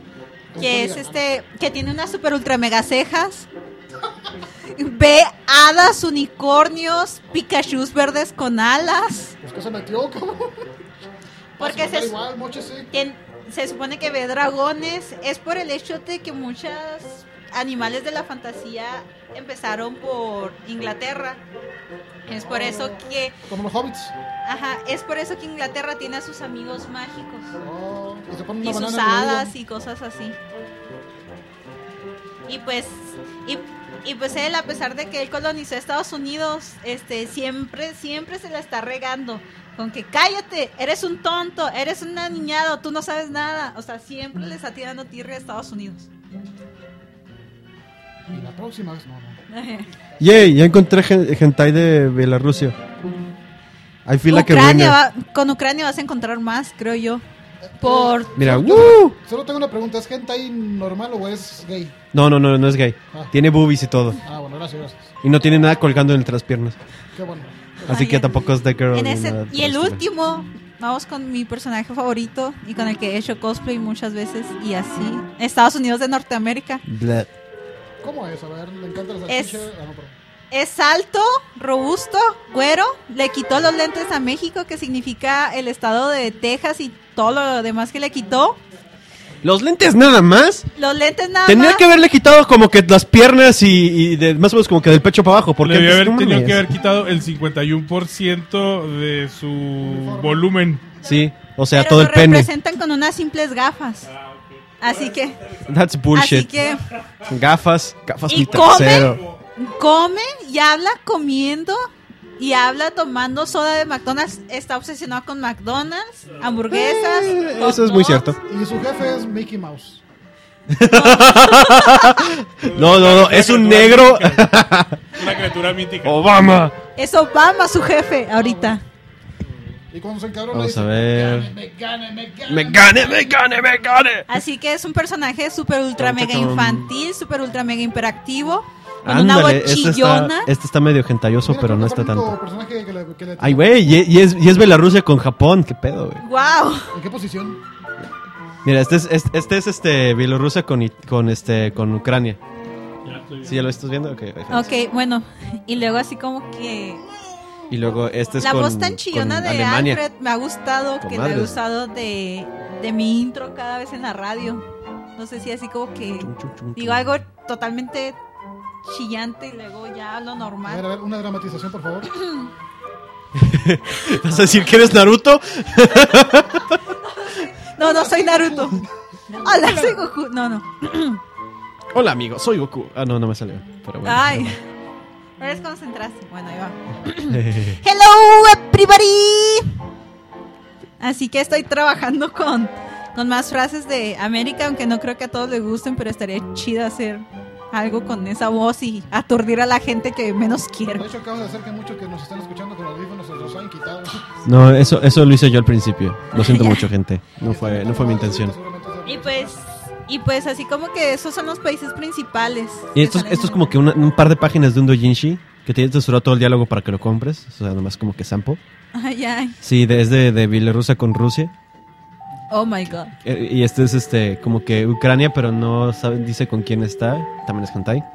Que tiene unas super ultra mega cejas. Ve hadas, unicornios, Pikachus verdes con alas. Pues que se metió, cabrón. Porque Da igual, móchese. se supone que ve dragones. Es por el hecho de que muchos animales de la fantasía empezaron por Inglaterra. Es por eso que, Como los hobbits. es por eso que Inglaterra tiene a sus amigos mágicos. Oh, y se ponen Y una sus banana en el hadas oído. y cosas así. Y pues, y Y pues él, a pesar de que él colonizó Estados Unidos, siempre se la está regando. Con que cállate, eres un tonto, eres un aniñado, tú no sabes nada. O sea, siempre le está tirando tirria a Estados Unidos. Y la próxima vez no. Yay, ya encontré hentai de Bielorrusia. Hay fila que buena. Con Ucrania vas a encontrar más, creo yo. Mira, Solo tengo una pregunta, ¿es hentai normal o es gay? No es gay. Tiene boobies y todo. Bueno, gracias. Y no tiene nada colgando entre las piernas. Qué bueno. Así que tampoco es de girl. Y el último, vamos con mi personaje favorito y con el que he hecho cosplay muchas veces y así. Estados Unidos de Norteamérica. Bleh. ¿Cómo es? A ver, le encanta la salchicha. Es alto, robusto, güero. Le quitó los lentes a México, que significa el estado de Texas y todo lo demás que le quitó. ¿Los lentes nada más? Los lentes nada Tendría más. que haberle quitado como que las piernas y más o menos como que del pecho para abajo. Porque le tenía que haber quitado el 51% de su volumen. Sí, o sea, Pero todo el pene. Lo representan con unas simples gafas. Así que... That's bullshit. Así que... Gafas y mi trasero. come y habla comiendo y habla tomando soda de McDonald's. Está obsesionado con McDonald's, hamburguesas. Eso es muy cierto. Y su jefe es Mickey Mouse. No, es un negro. Una criatura mítica. Obama. Es Obama su jefe ahorita. Y cuando se encabrona Vamos dice, a ver. Me gane. Así que es un personaje super ultra mega infantil, super ultra mega hiperactivo, con Ándale, una bochillona. Este está medio gentayoso, Mira, pero no creo que está es el único tanto. personaje que le Ay, güey, y es Bielorrusia con Japón, qué pedo, güey. Wow. ¿En qué posición? Mira, este es Bielorrusia con Ucrania. ¿Sí ya lo estás viendo? Ok, bueno, y luego así como que Y luego este es la con voz tan chillona con de Alemania. Alfred me ha gustado, que le he Comadres. usado de mi intro cada vez en la radio. No sé si así como que digo algo totalmente chillante y luego ya lo A normal. ver, una dramatización, por favor. ¿Vas a decir que eres Naruto? No soy Naruto. Hola, soy Goku. No. Hola, amigo, soy Goku. Ah, no me salió. Pero bueno. Ay. No eres concentraste. Bueno, ahí va. Hello, everybody. Así que estoy trabajando con más frases de América, aunque no creo que a todos les gusten, pero estaría chido hacer algo con esa voz y aturdir a la gente que menos quiero. De hecho, acabas de hacer que muchos que nos están escuchando con audífonos se los han quitado. No, eso lo hice yo al principio. Lo siento mucho, gente. No fue mi intención. Y pues así como que esos son los países principales. Y esto es como que un par de páginas de un doujinshi que tiene censurado todo el diálogo para que lo compres. O sea, nomás como que sample. Ay. Sí, es de Bielorrusia con Rusia. Oh my god. Y este es como que Ucrania, pero no dice con quién está. También es hentai.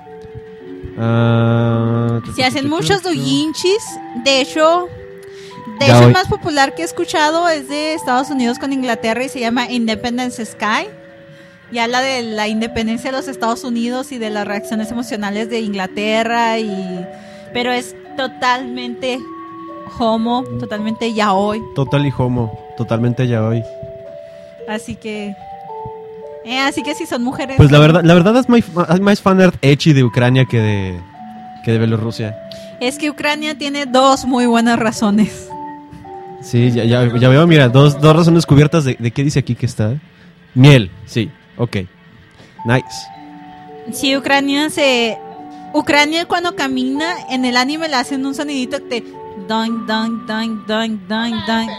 Se hacen muchos doujinshis. De hecho, Ya el hoy- más popular que he escuchado es de Estados Unidos con Inglaterra y se llama Independence Sky. Y habla de la independencia de los Estados Unidos y de las reacciones emocionales de Inglaterra. Pero es totalmente homo, totalmente yaoi. Total y homo. Totalmente ya hoy. Así que si son mujeres. Pues la verdad es más fanart ecchi de Ucrania que de Bielorrusia. Es que Ucrania tiene dos muy buenas razones. Sí, ya veo, mira, dos razones cubiertas de qué dice aquí que está. Miel, sí, ok. Nice. Sí, Ucrania cuando camina en el anime le hacen un sonidito de doing, doing, doing, doing, doing, doing.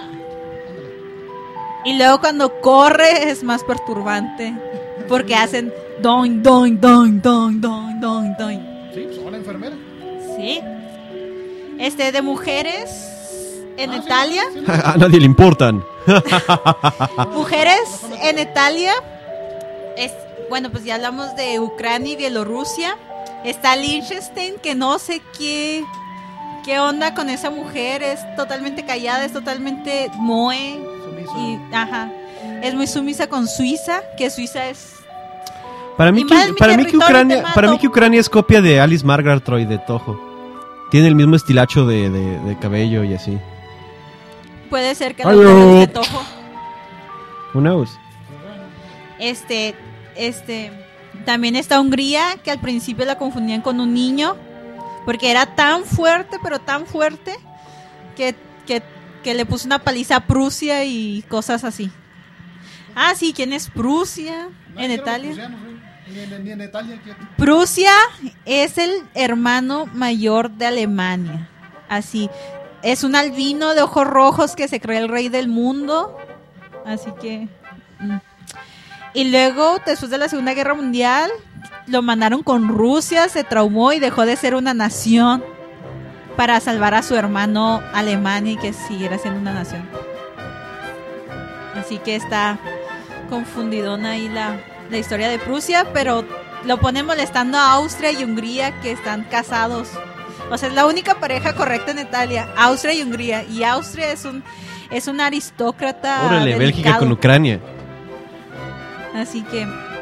Y luego cuando corre es más perturbante porque hacen doing, doing, doing, doing, doing, doing, doing. Sí, pues hola, enfermera. Sí. De mujeres en Italia. A nadie le importan. Mujeres en Italia. Bueno, pues ya hablamos de Ucrania y Bielorrusia. Está Liechtenstein, que no sé qué onda con esa mujer. Es totalmente callada, es totalmente moe. Es muy sumisa con Suiza, que Suiza es... Para mí que Ucrania es copia de Alice Margatroyd de Toho. Tiene el mismo estilacho de cabello y así. Puede ser que los modelos de Toho. Who knows? También está Hungría, que al principio la confundían con un niño, porque era tan fuerte, pero tan fuerte, que le puso una paliza a Prusia y cosas así. Ah, sí, ¿quién es Prusia? En Italia. Ni en Italia. Prusia es el hermano mayor de Alemania. Así, es un albino de ojos rojos que se cree el rey del mundo. Así que... Y luego, después de la Segunda Guerra Mundial, lo mandaron con Rusia, se traumó y dejó de ser una nación para salvar a su hermano Alemania y que siguiera siendo una nación. Así que está confundidona ahí la historia de Prusia, pero lo pone molestando a Austria y Hungría, que están casados. O sea, es la única pareja correcta en Italia, Austria y Hungría. Y Austria es un aristócrata. Órale, delicado. Bélgica con Ucrania. Así que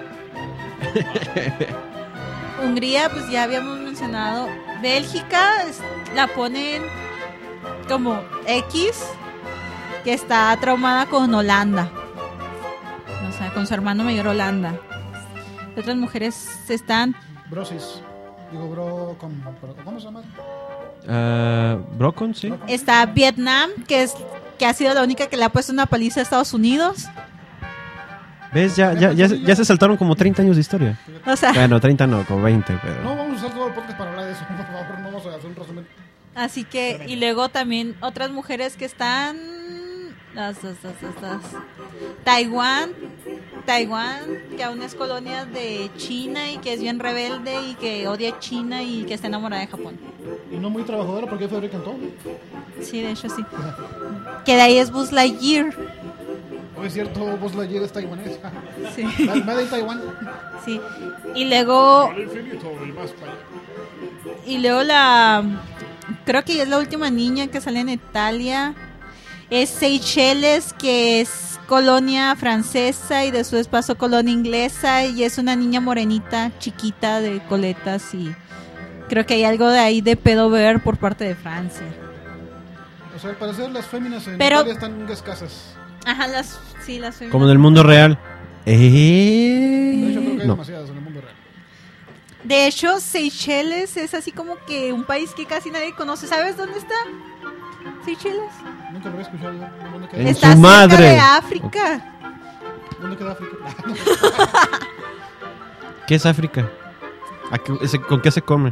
Hungría, pues ya habíamos mencionado. Bélgica la ponen como X, que está traumada con Holanda. O sea, con su hermano mayor Holanda. Otras mujeres están... Brosis. Digo, ¿cómo se llama? Brocon, sí. Está Vietnam, que ha sido la única que le ha puesto una paliza a Estados Unidos. ¿Ves? Ya se saltaron como 30 años de historia. O sea, Bueno, 30 no, como 20, pero... No vamos a usar todo el podcast para hablar de eso. Por favor, no vamos a hacer un resumen. así que, y luego también otras mujeres que están... Taiwán, que aún es colonia de China y que es bien rebelde y que odia a China y que está enamorada de Japón. Y no muy trabajadora porque fabrican todo. Sí, de hecho sí. Que de ahí es Buzz Lightyear. O es cierto, Buzz Lightyear es taiwanés. Sí. Made in Taiwán. Sí. Y luego Al infinito y más para allá. creo que es la última niña que sale en Italia. Es Seychelles, que es colonia francesa y después pasó colonia inglesa y es una niña morenita, chiquita, de coletas, y creo que hay algo de ahí de pedo ver por parte de Francia. O sea, al parecer las féminas en Pero- Italia están escasas. Ajá, las féminas. Como en el mundo real. De hecho, creo que hay No. demasiadas en el mundo real. De hecho, Seychelles es así como que un país que casi nadie conoce. ¿Sabes dónde está? Seychelles. Nunca lo había escuchado yo. ¿Dónde queda, En Está su cerca madre. de África. ¿Dónde queda África? ¿Qué es África? ¿Con qué se come?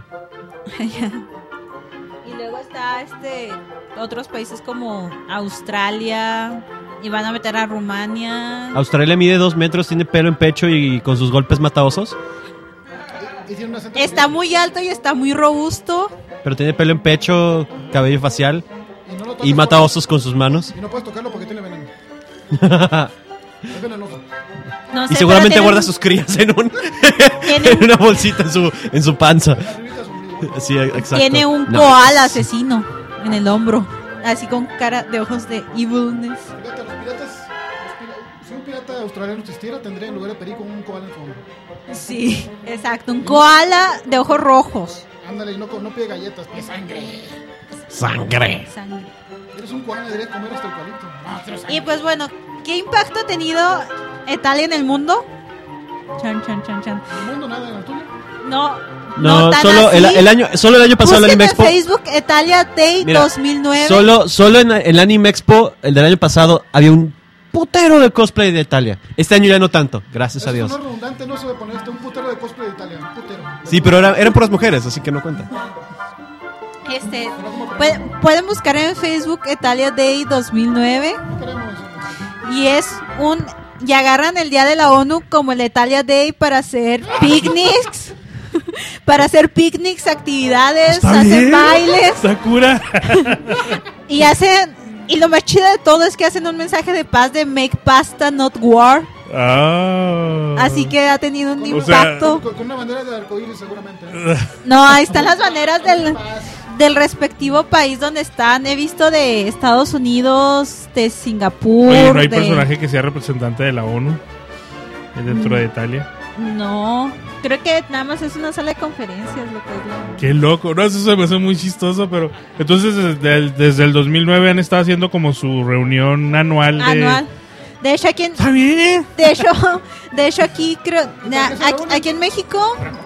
Y luego está otros países como Australia, y van a meter a Rumania. Australia mide 2 metros, tiene pelo en pecho y con sus golpes mata osos. Y tiene un acento Está muy alto y está muy robusto. Pero tiene pelo en pecho, cabello facial y no lo tocas y mata porque- osos con sus manos. Y no puedes tocarlo porque tiene veneno. Es venenoso. No sé, Y seguramente pero guarda sus crías en tiene en una bolsita en su panza. Arribita su ombligo. Sí, exacto. tiene un No. koala asesino en el hombro, así con cara de ojos de evilness. Fíjate, los piratas. Si un pirata australiano existiera, tendría en lugar de perico un koala en su hombro. Sí, exacto, un koala de ojos rojos. Ándale, y no pide galletas, pide sangre. Sangre. Sangre. Eres un koala, deberías comer hasta eucalipto. No, quiero sangre. Y pues bueno, ¿qué impacto ha tenido Italia en el mundo? Chan, chan, chan, chan. En el mundo nada, en el tuyo. No, tan solo así. el año pasado el Busquen Anime en Expo. Facebook Italia Day Mira, 2009. Solo en el Anime Expo, el del año pasado, había un putero de cosplay de Italia. Este año ya no tanto, gracias a Eso Dios. no es redundante, no se debe poner un putero de cosplay de Italia. Un putero. Sí, pero eran puras mujeres, así que no cuenta. Pueden buscar en Facebook Italia Day 2009 No queremos. y y agarran el día de la ONU como el Italia Day para hacer picnics, actividades, Está hacen bien. bailes Sakura. y lo más chido de todo es que hacen un mensaje de paz de make pasta not war, Ah. así que ha tenido un O sea, impacto. Con una bandera de arcoíris seguramente. No, ahí están las banderas del respectivo país donde están. He visto de Estados Unidos, de Singapur. Oye, ¿no hay de- personaje que sea representante de la ONU dentro de Italia? No, creo que nada más es una sala de conferencias lo que es la- Qué loco, no, eso se me hace muy chistoso, pero entonces desde el 2009 han estado haciendo como su reunión anual. anual. De hecho, aquí en, Está bien. de hecho aquí creo, aquí en México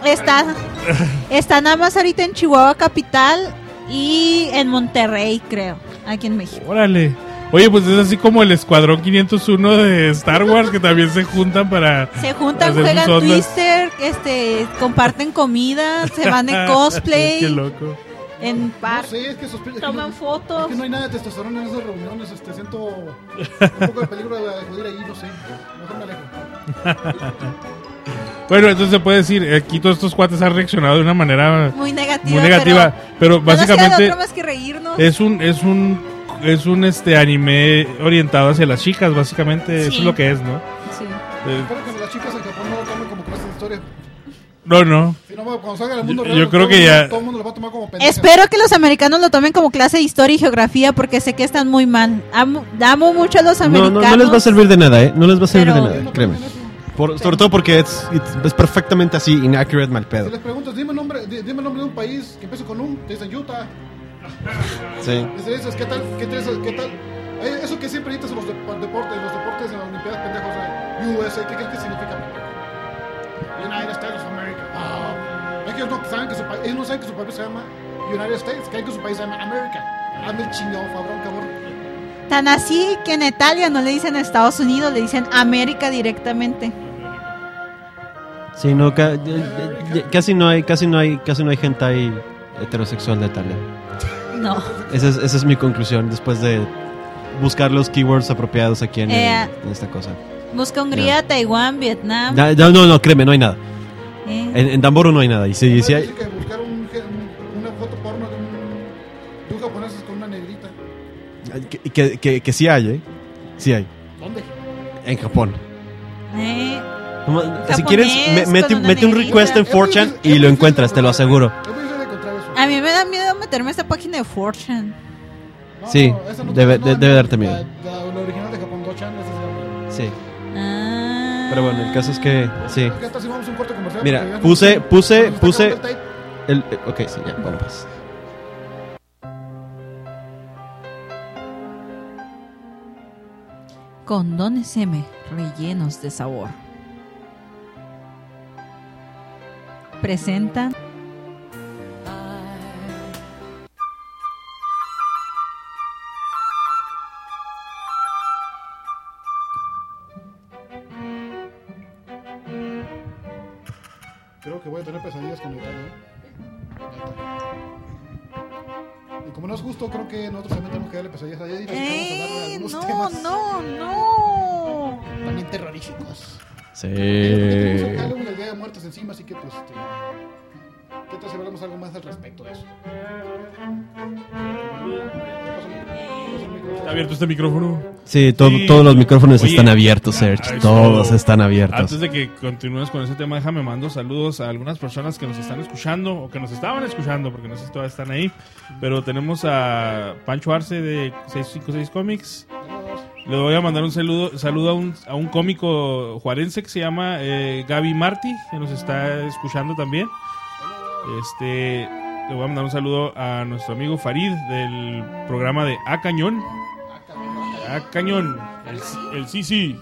está nada más ahorita en Chihuahua capital y en Monterrey, creo, aquí en México. Órale. Oye, pues es así como el Escuadrón 501 de Star Wars, que también se juntan para... Se juntan, hacer juegan sus ondas. Twister, comparten comida, se van de cosplay, Qué loco. en No parque, sé, es que sospecho. toman fotos. Es que no hay nada de testosterona en esas reuniones. Siento un poco de peligro de acudir ahí, no sé. Mejor me alejo. Bueno, entonces se puede decir, aquí todos estos cuates han reaccionado de una manera Muy negativa. muy negativa, pero no nos queda de básicamente otra más que reírnos. es un anime orientado hacia las chicas, básicamente, Sí. eso es lo que es, ¿no? Sí. Espero que las chicas en Japón no lo tomen como clase de historia. No. Si no, cuando salga al mundo Yo real, creo todo que el mundo- ya- todo el mundo lo va a tomar como pendeja. Espero que los americanos lo tomen como clase de historia y geografía porque sé que están muy mal. Amo mucho a los No, americanos. no les va a servir de nada, ¿eh? No les va a servir Pero- de nada, créeme. Sobre todo porque es perfectamente así, inaccurate, mal Si pedo. les preguntas, dime el nombre de un país que empiece con te dicen Utah. Sí. Dices, ¿qué tal? Eso que siempre dices en los deportes en las Olimpiadas pendejos, USA, ¿qué crees que significa? United States of America. Es que ellos no saben que su país se llama United States, creen que su país se llama America. Hazme el chingado, cabrón. Tan así que en Italia no le dicen Estados Unidos, le dicen América directamente. Sí, no, casi no hay hentai heterosexual de Italia. No. Esa es mi conclusión después de buscar los keywords apropiados aquí en esta cosa. Busca Hungría, Taiwán, Vietnam. No, créeme, no hay nada. eh. En Damboro no hay nada. Y sí hay. Decir que buscar una foto porno de un japonés con una negrita. Que sí hay, ¿eh? Sí hay. ¿Dónde? En Japón. Si Japonés quieres, mete con una un negrita. request en 4chan y lo encuentras, te lo aseguro. Es muy difícil de encontrar eso. A mí me da miedo meterme a esta página de Fortune. No, Sí, esa no debe darte la- miedo. La original de Japón, Dochan, esa es Sí. Ah. Pero bueno, el caso es que sí. ¿Qué tal si vamos a un corte comercial? Mira, Porque ya puse- nos está puse- acabando el tape. Ok, sí, ya, bueno, pues. Condones M rellenos de sabor. Presentan Creo que voy a tener pesadillas con Italia. Neta. Y como no es justo, creo que nosotros también tenemos que darle pesadillas a ella y necesitamos hablar de algunos temas no. también terroríficos. Sí. Tenemos Halloween, el Día de Muertos encima, así que pues ¿qué tal si hablamos algo más al respecto de eso? ¿Está abierto este micrófono? Sí, Sí. todos los micrófonos Oye, están abiertos, Serge. eso. Todos están abiertos. Antes de que continúes con ese tema, déjame mando saludos a algunas personas que nos están escuchando o que nos estaban escuchando, porque no sé si todavía están ahí. Pero tenemos a Pancho Arce de 656 Comics. Le voy a mandar un saludo a un cómico juarense que se llama Gaby Martí, que nos está escuchando también. Le voy a mandar un saludo a nuestro amigo Farid del programa de A Cañón. A Cañón. El sí.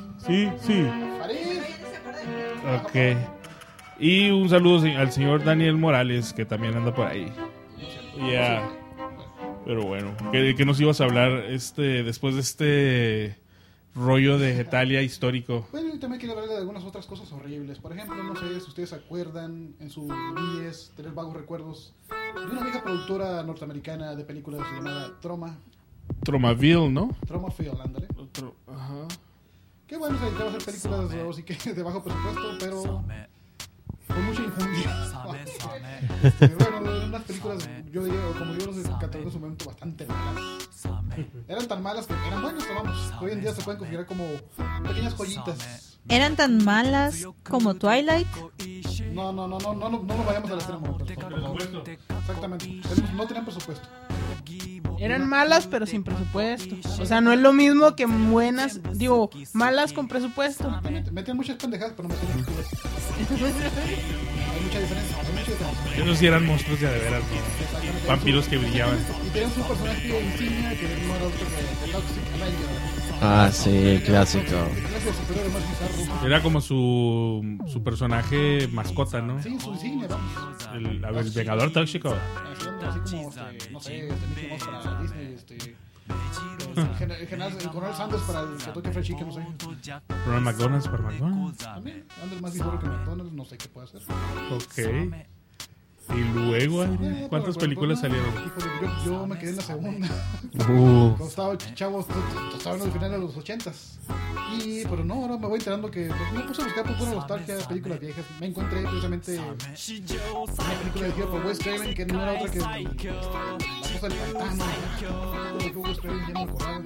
Ok. Y un saludo al señor Daniel Morales, que también anda por ahí. Ya. Pero bueno, ¿qué nos ibas a hablar después de este rollo de Italia histórico? Bueno, y también quiero hablar de algunas otras cosas horribles. Por ejemplo, no sé si ustedes se acuerdan en su niñez, tener vagos recuerdos de una vieja productora norteamericana de películas llamada Tromaville, ¿no? Tromaville, ándale. Ajá. Que bueno, se dedicaba a hacer películas así que de bajo presupuesto, pero con mucha infundia. Bueno, eran unas películas, yo diría, como yo los catalogué en su momento, bastante malas. Eran tan malas que eran buenas, pero vamos, hoy en día se pueden considerar como pequeñas joyitas. Eran tan malas como Twilight. No nos vayamos al extremo. Por favor. Exactamente, no tenían presupuesto. Eran malas, pero sin presupuesto. O sea, no es lo mismo que buenas, digo, malas con presupuesto. Metían muchas pendejadas, pero no metían películas. Hay mucha diferencia, hay mucha diferencia. Esos sí eran monstruos de veras, ¿no? Vampiros que brillaban. Y tenían su personaje insignia que no era otro que Toxic Avenger. Ah, sí, clásico. Gracias, superior más bizarro. Era como su personaje mascota, ¿no? Sí, su insignia, vamos. El Vengador Tóxico. Haciendo así como, no sé, Mickey Mouse para Disney, el Coronel Sanders para el Kentucky Fried Chicken, no sé. Ronald McDonald's para McDonald's. También, Sanders más bizarro que McDonald's, no sé qué puede hacer. Ok. Y luego, Adrián, ¿cuántas películas salieron? Híjole, yo me quedé en la segunda. Cuando estaba chavo, estaba en el final de los 80s. Pero no, ahora me voy enterando que me puse a buscar por pura nostalgia películas viejas. Me encontré precisamente una película dirigida por Wes Craven que no era otra que La cosa del pantano. Wes Craven, ya no me acordaba.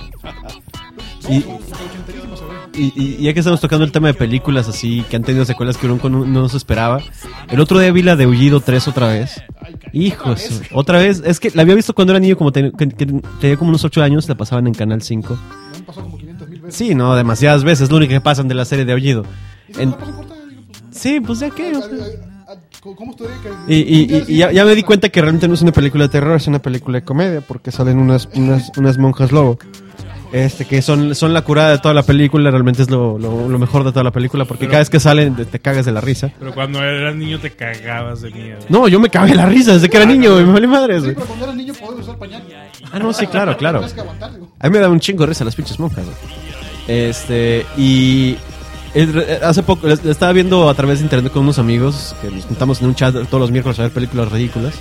Y ya que estamos tocando el tema de películas así que han tenido secuelas que uno no se esperaba, el otro día vi la de Aullido 3 otra vez. Hijos, otra vez. Es que la había visto cuando era niño, como tenía como unos 8 años, la pasaban en Canal 5. Me han pasado como 500,000 veces. Sí, no, demasiadas veces, es lo único que pasan de la serie de Aullido. Sí, pues ya qué. ¿Cómo estudié que Y ya me di cuenta que realmente no es una película de terror, es una película de comedia, porque salen unas monjas lobo. Que son la curada de toda la película, realmente es lo mejor de toda la película, porque cada vez que salen te cagas de la risa. Pero cuando eras niño te cagabas de miedo. No, yo me cagué de la risa desde que era niño, me vale madres. Sí, pero cuando eras niño podías usar pañal. Ah, no, sí, claro. Tenías que aguantar, digo. A mí me da un chingo de risa las pinches monjas, güey. Y hace poco estaba viendo a través de internet con unos amigos que nos juntamos en un chat todos los miércoles a ver películas ridículas.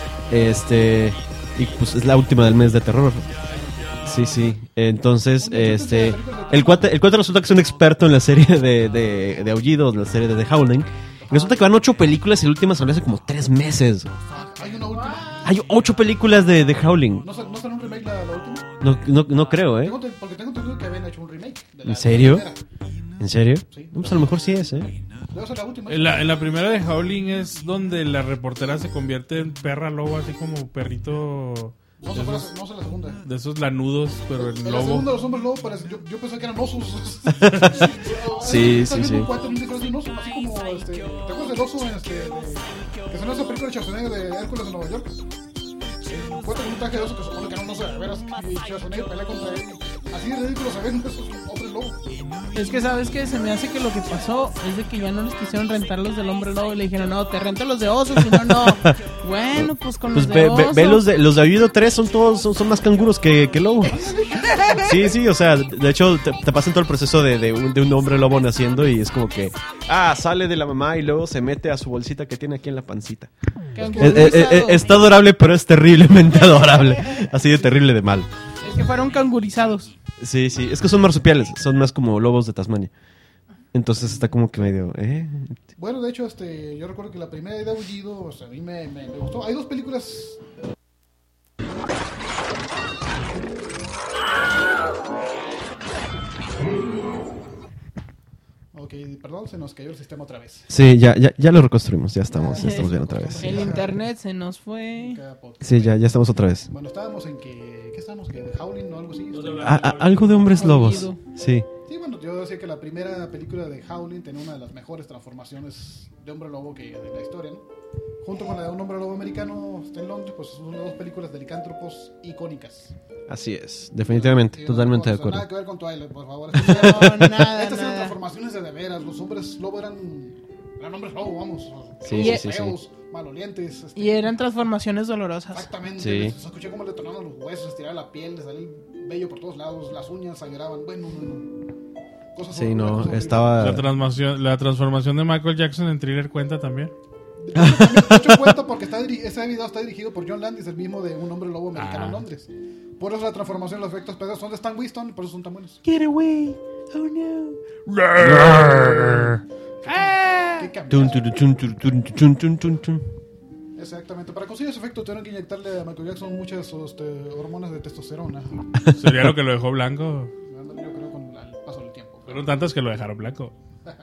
Y pues es la última del mes de terror. Sí. Entonces, el cuate resulta que es un experto en la serie de Aullido, la serie de The Howling. Y resulta que van 8 películas y la última salió hace como 3 meses. Hay una última. Hay 8 películas de The Howling. ¿No salió un remake la última? No creo, Porque tengo entendido que habían hecho un remake. ¿En serio? Primera. ¿En serio? Sí. No, pues a lo mejor sí es, Debe ser la última. En la primera de Howling es donde la reportera se convierte en perra lobo, así como perrito. No sé la segunda. De esos lanudos, pero en La lobo. segunda los hombres lobo parece, yo pensé que eran osos. Sí. Un cuate, un disfraz de un oso, así como ¿te acuerdas del oso que salió esa película de Schwarzenegger de Hércules en Nueva York? Un cuate con un traje de oso que supone que era un oso de veras y Schwarzenegger pelea contra él. Así de ridículo se ven esos hombres lobo. Es que sabes que se me hace que lo que pasó es de que ya no les quisieron rentar los del hombre lobo y le dijeron, no, te rento los de osos, si no. Bueno, pues con los de oso. Ve los de Aullido 3 son más canguros que lobos. Sí, o sea, de hecho te pasan todo el proceso de un hombre lobo naciendo y es como que sale de la mamá y luego se mete a su bolsita que tiene aquí en la pancita. Está adorable, pero es terriblemente adorable. Así de terrible de mal. Es que fueron cangurizados. Sí, es que son marsupiales, son más como lobos de Tasmania. Entonces está como que medio, Bueno, de hecho, yo recuerdo que la primera de Aullido, o sea, a mí me gustó. Hay 2 películas. Ok, perdón, se nos cayó el sistema otra vez. Sí, ya lo reconstruimos, ya estamos bien otra vez. El internet se nos fue. Sí, ya estamos otra vez. Bueno, estábamos en ¿qué estábamos? ¿Que de Howling o algo así? Algo de hombres lobos, sí. Sí, bueno, yo decía que la primera película de Howling tenía una de las mejores transformaciones de hombre lobo de la historia, ¿no? Junto con la de un hombre lobo americano en Londres, pues son 2 películas de licántropos icónicas. Así es, definitivamente, totalmente de acuerdo. Nada que ver con Twilight, por favor. Nada. Estas eran transformaciones de veras. Los hombres lobo eran hombres lobo, vamos. Sí. Feos, malolientes. Y eran transformaciones dolorosas. Exactamente. Sí. Escuché cómo le tronaban los huesos, estiraba la piel, le salía el vello por todos lados, las uñas sangraban. Bueno. Cosas Sí, no, horribles. estaba... La transformación de Michael Jackson en Thriller cuenta también. De hecho cuenta porque ese video está dirigido por John Landis, el mismo de Un hombre lobo americano en Londres. Por eso la transformación, los efectos especiales son de Stan Winston, por eso son tan buenos. Get away, oh no. ¿Qué cambió? Tun. Exactamente, para conseguir ese efecto tuvieron que inyectarle a Michael Jackson muchas hormonas de testosterona. Sería lo que lo dejó blanco. Yo creo con el paso del tiempo. Fueron tantas que lo dejaron blanco.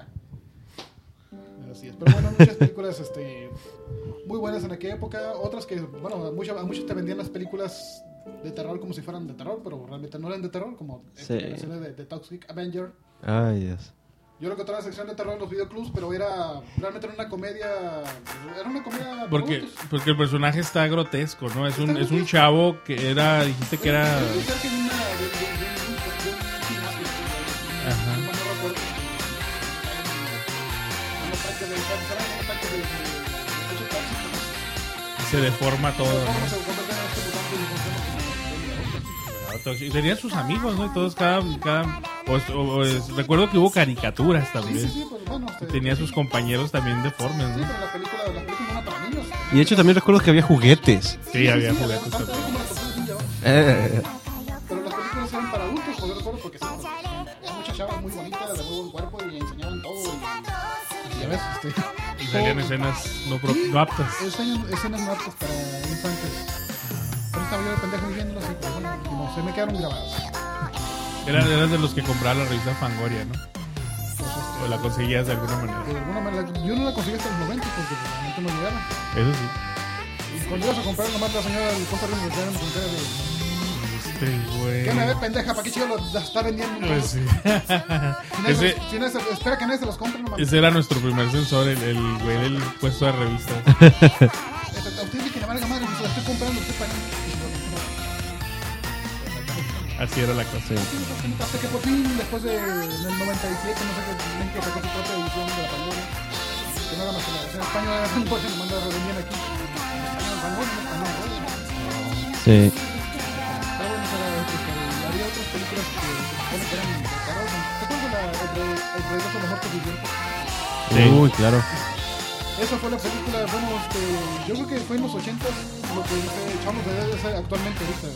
Así es, pero bueno, muchas películas muy buenas en aquella época. Otras que, bueno, a muchos te vendían las películas de terror como si fueran de terror, pero realmente no eran de terror, como Sí. la escena de Toxic Avenger. Ay, Dios. Yo lo que traía la sección de terror en los videoclubs, pero realmente era una comedia. Era una comedia para Porque adultos. el personaje está grotesco, ¿no? Es un chavo que era, dijiste que era... Es cerca de un gimnasio. Ajá. No recuerdo. Un ataque de coche tóxico. Se deforma todo, ¿Cómo ¿no? se convierte en este mutante y funciona Y tenían sus amigos, ¿no? Y todos recuerdo que hubo caricaturas Sí, también. pues bueno. Tenía sus compañeros también deformes, Sí, ¿no? pero la película no era para niños. Y de hecho también recuerdo que había juguetes. Sí, había Sí, juguetes tanto también. como las tortugas ninja, ¿no? Pero las películas eran para adultos, pues yo recuerdo, porque sí, pues, eran muchas chavas muy bonitas, de muy buen cuerpo y enseñaban todo. Y ya ves, Y salían escenas no aptas. escenas no aptas para infantes. Pero estaba yo de pendejo viviéndolas y pues bueno, no, se me quedaron grabadas. Eras de los que compraba la revista Fangoria, ¿no? Pues, O la conseguías de alguna manera. de alguna manera, yo no la conseguí hasta los 90 porque realmente no llegaba. Eso sí. Y cuando ibas a comprar nomás la señora del Costa Rica me quedaron con cara de... Güey. ¿Qué me ve, pendeja? ¿Para qué chido lo está vendiendo? Pues sí. Espera que nadie se los compre, no mames. Ese era nuestro primer sensor, el güey del puesto de revistas. A usted dice que la valga madre, se la estoy comprando, usted para... Así era la cosa. Hasta que por fin, después de en el 97, no sé qué, México sacó su propia edición de la Pandora. Que no era más que la versión española de la Pandora, se manda a revendían aquí. En español, Pandora, en español. Sí. Pero bueno, esa era otra historia. Y había otras películas que se supone que eran de terror. ¿Te acuerdas de el regreso de los muertos vivientes? Sí. Uy, claro. Esa fue la película, bueno, yo creo que fue en los 80s, lo que echamos de ver actualmente ahorita.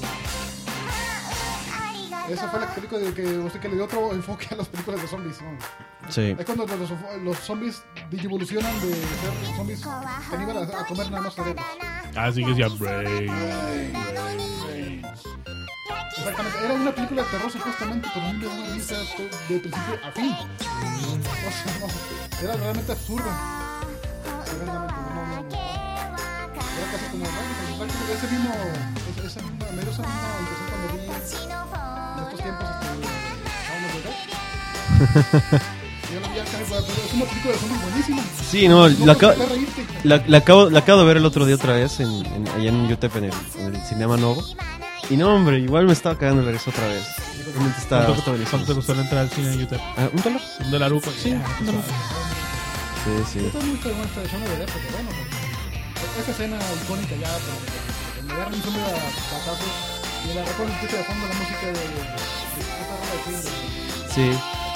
Esa fue la película que le dio otro enfoque a las películas de zombies, ¿no? Sí. Es cuando los zombies evolucionan de ser zombies caníbales a comer nada más cerebros. Así que decía Brain. Exactamente, era una película de terror supuestamente, pero a mí me daba risa de principio a fin. O sea, no, era realmente absurdo. Realmente, no. Era casi como, esa misma impresión cuando vi en estos tiempos Shaun of the Dead. Yo lo vi acá, pero es una película de zombies buenísima. Sí, no, la acabo, puedes reírte. la acabo de ver el otro día otra vez allá en UTEP en el Cinema Novo. Y no, hombre, igual me estaba cagando la risa otra vez. Realmente está buenísimo. ¿Cuánto te costó la entrada al cine de YouTube? ¿Un dólar? $1. Sí, Sí. Esto es mucho de nuestra Shaun of the Dead, porque bueno, porque esa escena icónica ya, porque me agarran un zombie a patazos y la recuerdo escucho de fondo la música de esta rola de Queen. Sí.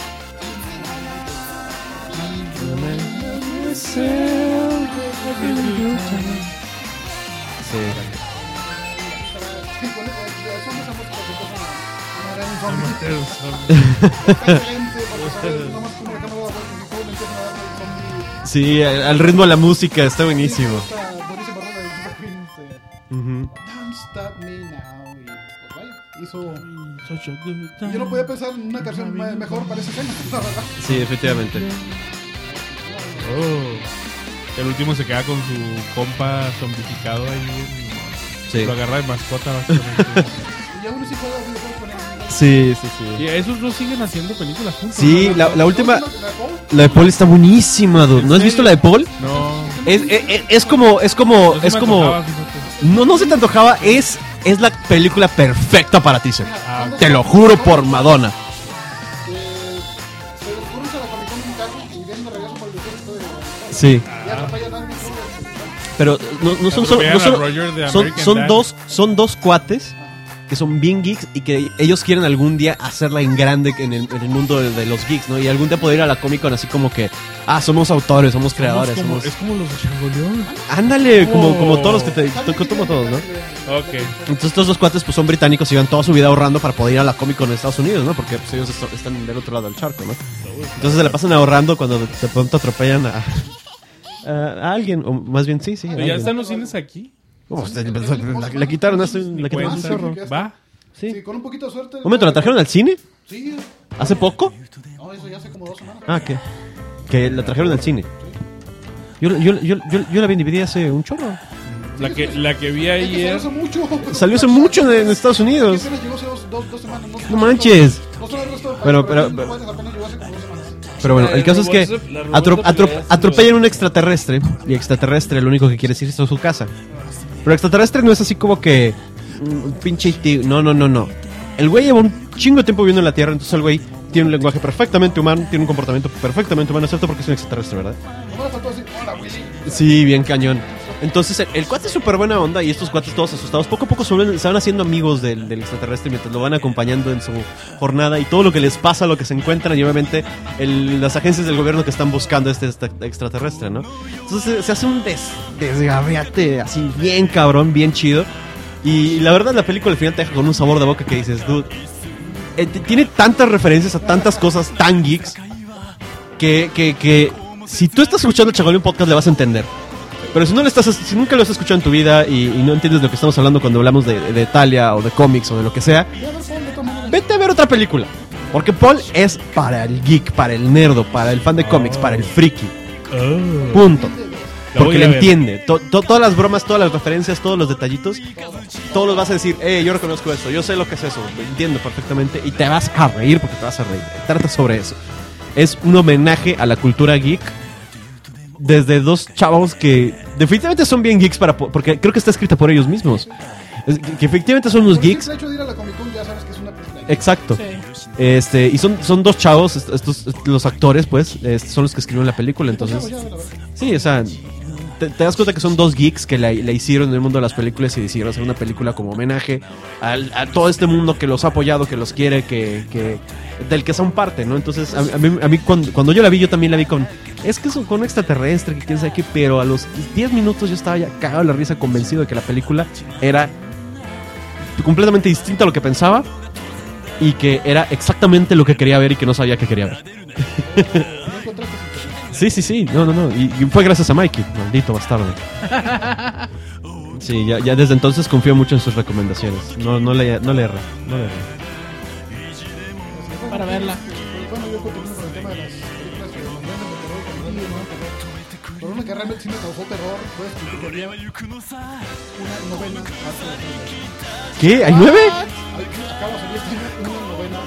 Sí. Sí, con eso esa música que empiezan a agarrar un zombie. Está excelente, porque sabes, nomás como la cámara y todo le empiezan a dar el zombie. Sí, al ritmo de la música, está buenísimo. Esta buenísima rola de Super Queen, Ujú. Don't Stop Me Now. Y pues vaya, hizo... Such a good time. Yo no podía pensar en una canción mejor para esa escena, la verdad. Sí, efectivamente. Oh. El último se queda con su compa zombificado ahí. Sí. Lo agarra de mascota, básicamente. Y aún así juega videojuegos con él. Sí. Y esos dos siguen haciendo películas juntos. Sí, ¿no? la última, ¿La de Paul? la de Paul está buenísima, dude. ¿No has visto la de Paul? No. Es como, No se me antojaba, fíjate. no se te antojaba, es la película perfecta para ti, Sir. Ah, Te lo juro por Madonna. Se descubren a la Comic Con en un carro y vienen de regreso por el desierto de... Sí. Y atropellan a alguien. Pero no son Atropellan a Roger de American Dad. son dos cuates que son bien geeks y que ellos quieren algún día hacerla en grande en el mundo de los geeks, ¿no? Y algún día poder ir a la Comic Con así como que, somos autores, somos creadores, Es como los de Changoleón. Ándale, como Oh. todos los que como todos, ¿no? Ok. Entonces estos dos cuates pues son británicos y van toda su vida ahorrando para poder ir a la Comic Con en Estados Unidos, ¿no? Porque pues, ellos están del otro lado del charco, ¿no? Entonces se la pasan ahorrando cuando de pronto atropellan a alguien, o más bien sí. ¿Ya alguien. están los cines aquí? La quitaron hace un Pues, chorro. ¿Va? Sí. Sí, con un poquito de suerte. Un momento, ¿la trajeron al cine? Sí. ¿Hace poco? No, eso ya hace como 2 semanas. Ah, ¿qué? Que la trajeron al cine. Yo la vi en DVD hace un chorro. La que vi ayer. Hace mucho. Salió hace mucho en Estados Unidos. Apenas llegó hace dos semanas. No manches. No solo el resto del país, Bueno, pero pero- apenas llegó hace como 2 semanas. Pero bueno, el caso es que La robot atropellan un extraterrestre. Y extraterrestre lo único que quiere decir es a su casa. Pero extraterrestre no es así como que un pinche tío. No. El güey lleva un chingo de tiempo viviendo en la Tierra. Entonces el güey tiene un lenguaje perfectamente humano. Tiene un comportamiento perfectamente humano. Excepto porque es un extraterrestre, ¿verdad? No me faltó decir, hola, Willy. Sí, bien cañón. Entonces el cuate es súper buena onda. Y estos cuates todos asustados poco a poco se van haciendo amigos del extraterrestre mientras lo van acompañando en su jornada. Y todo lo que les pasa, lo que se encuentran. Y obviamente las agencias del gobierno que están buscando a este extraterrestre, ¿no? Entonces se hace un desgaviate así bien cabrón, bien chido. Y la verdad la película al final te deja con un sabor de boca que dices, dude, tiene tantas referencias a tantas cosas tan geeks que si tú estás escuchando el Chagolín Podcast le vas a entender. Pero si nunca lo has escuchado en tu vida y no entiendes de lo que estamos hablando cuando hablamos de Italia o de cómics o de lo que sea, vete a ver otra película. Porque Paul es para el geek, para el nerdo, para el fan de cómics, para el friki. Punto. La voy Porque a le ir a ver. entiende. Todas las bromas, todas las referencias, todos los detallitos, todos los vas a decir, yo reconozco eso, yo sé lo que es eso, lo entiendo perfectamente. Y te vas a reír porque te vas a reír. Trata sobre eso. Es un homenaje a la cultura geek desde dos chavos que definitivamente son bien geeks porque creo que está escrita por ellos mismos. Que efectivamente son unos Por el geeks. simple hecho de ir a la Comic Con ya sabes que es una película. Exacto. Sí. Y son dos chavos, los actores, pues, son los que escribieron la película, entonces. Sí, o sea, te das cuenta que son dos geeks que la hicieron en el mundo de las películas y decidieron hacer una película como homenaje a todo este mundo que los ha apoyado, que los quiere, del que son parte, ¿no? Entonces, a mí cuando yo la vi, yo también la vi con un extraterrestre, que quién sabe qué, pero a los 10 minutos yo estaba ya cagado de la risa, convencido de que la película era completamente distinta a lo que pensaba y que era exactamente lo que quería ver y que no sabía que quería ver. Sí, no. Y fue gracias a Mikey, maldito bastardo. Sí, ya desde entonces confío mucho en sus recomendaciones. No le erra. Para verla. Bueno, yo continúo con el tema de las películas que nos venden de terror, que no dan terror. Pero una que realmente sí me causó terror fue que había una novela. ¿Qué? ¿Hay 9? Acaba de salir una novela.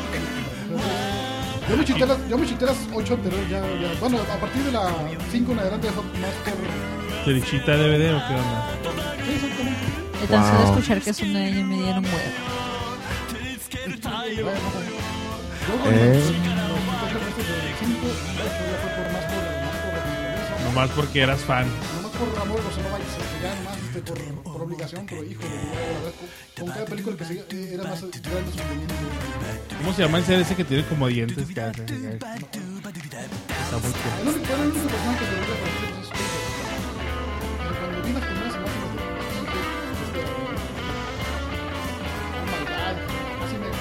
Yo me chuté las 8 anteriores ya. Bueno, a partir de la 5 en adelante fue más por... ¿Cerillita DVD o qué onda? Sí, exactamente. De tan solo Wow. escuchar que es una de ellas me dieron huevo. Nomás porque eras fan. Nomás por amor, o sea, no vayas a ya nomás por obligación, pero híjole, la verdad, con cada película que siga era más grande sufrimiento. ¿Cómo se llama el ser ese que tiene como dientes? Está muy cool. El único personaje que se veía para mí es Spielberg. Pero cuando vi las primeras imágenes de oh my god, casi me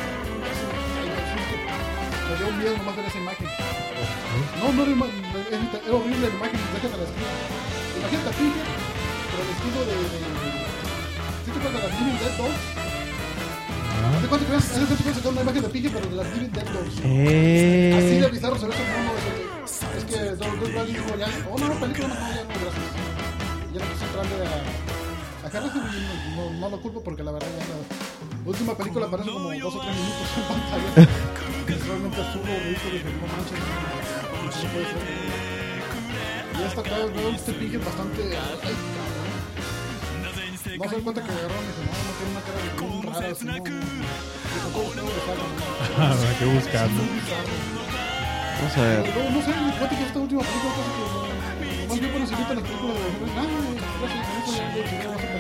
dio un miedo nomás ver esa imagen. No era horrible la imagen, déjate la escriba. Imagínate a Pige, pero el estilo de ¿sí te acuerdas de las Living Dead Dogs? ¿Te cuenta que ves sacar una imagen de Pige, pero de las Living Dead Dogs? Así de bizarro se ve ese mono. Es que Doug Bradley dijo ya, no, película no, gracias. Ya le puse entrarle a Harrison y no lo culpo porque la verdad ya la última película aparece como 2 o 3 minutos en pantalla. Es realmente absurdo, ridículo, y no manches, no puede ser. Y esta acá veo este Pige bastante... Ay, cabrón. No se dan cuenta que agarraron y dije, no tiene una cara de muy rara, así, no... Dijo, todo feo de sala, ¿no? Habrá que buscarlo. Vamos a ver. No sé, fíjate que esta última película cosa que más bien por encima de las películas de los gracias, eso ya lo sería más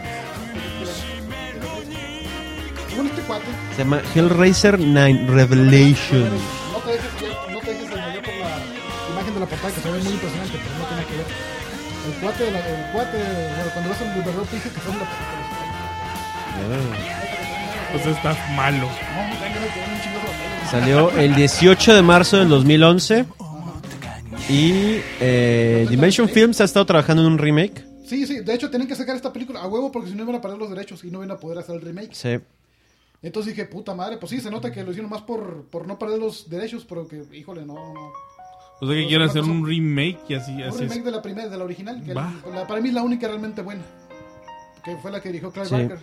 interesante. Según este cuate, Se llama Hellraiser 9 Revelation. no te dejes engañar por la imagen de la portada que se ve muy impresionante, pero no tiene que ver. El cuate, bueno, cuando ves el verdadero Pige que son la película. Pues está malo. No, tengo un chingo de papel. Salió el 18 de marzo del 2011. Y Dimension Films ha estado trabajando en un remake. Sí, de hecho tienen que sacar esta película a huevo porque si no iban a perder los derechos y no iban a poder hacer el remake. Sí. Entonces dije, puta madre, pues sí, se nota que lo hicieron más por no perder los derechos, pero que, híjole, no. O sea que quieren hacer un remake y así Un es. remake de la primera, de la original, que Va. para mí es la única realmente buena. que fue la que dirigió Clive Sí. Barker.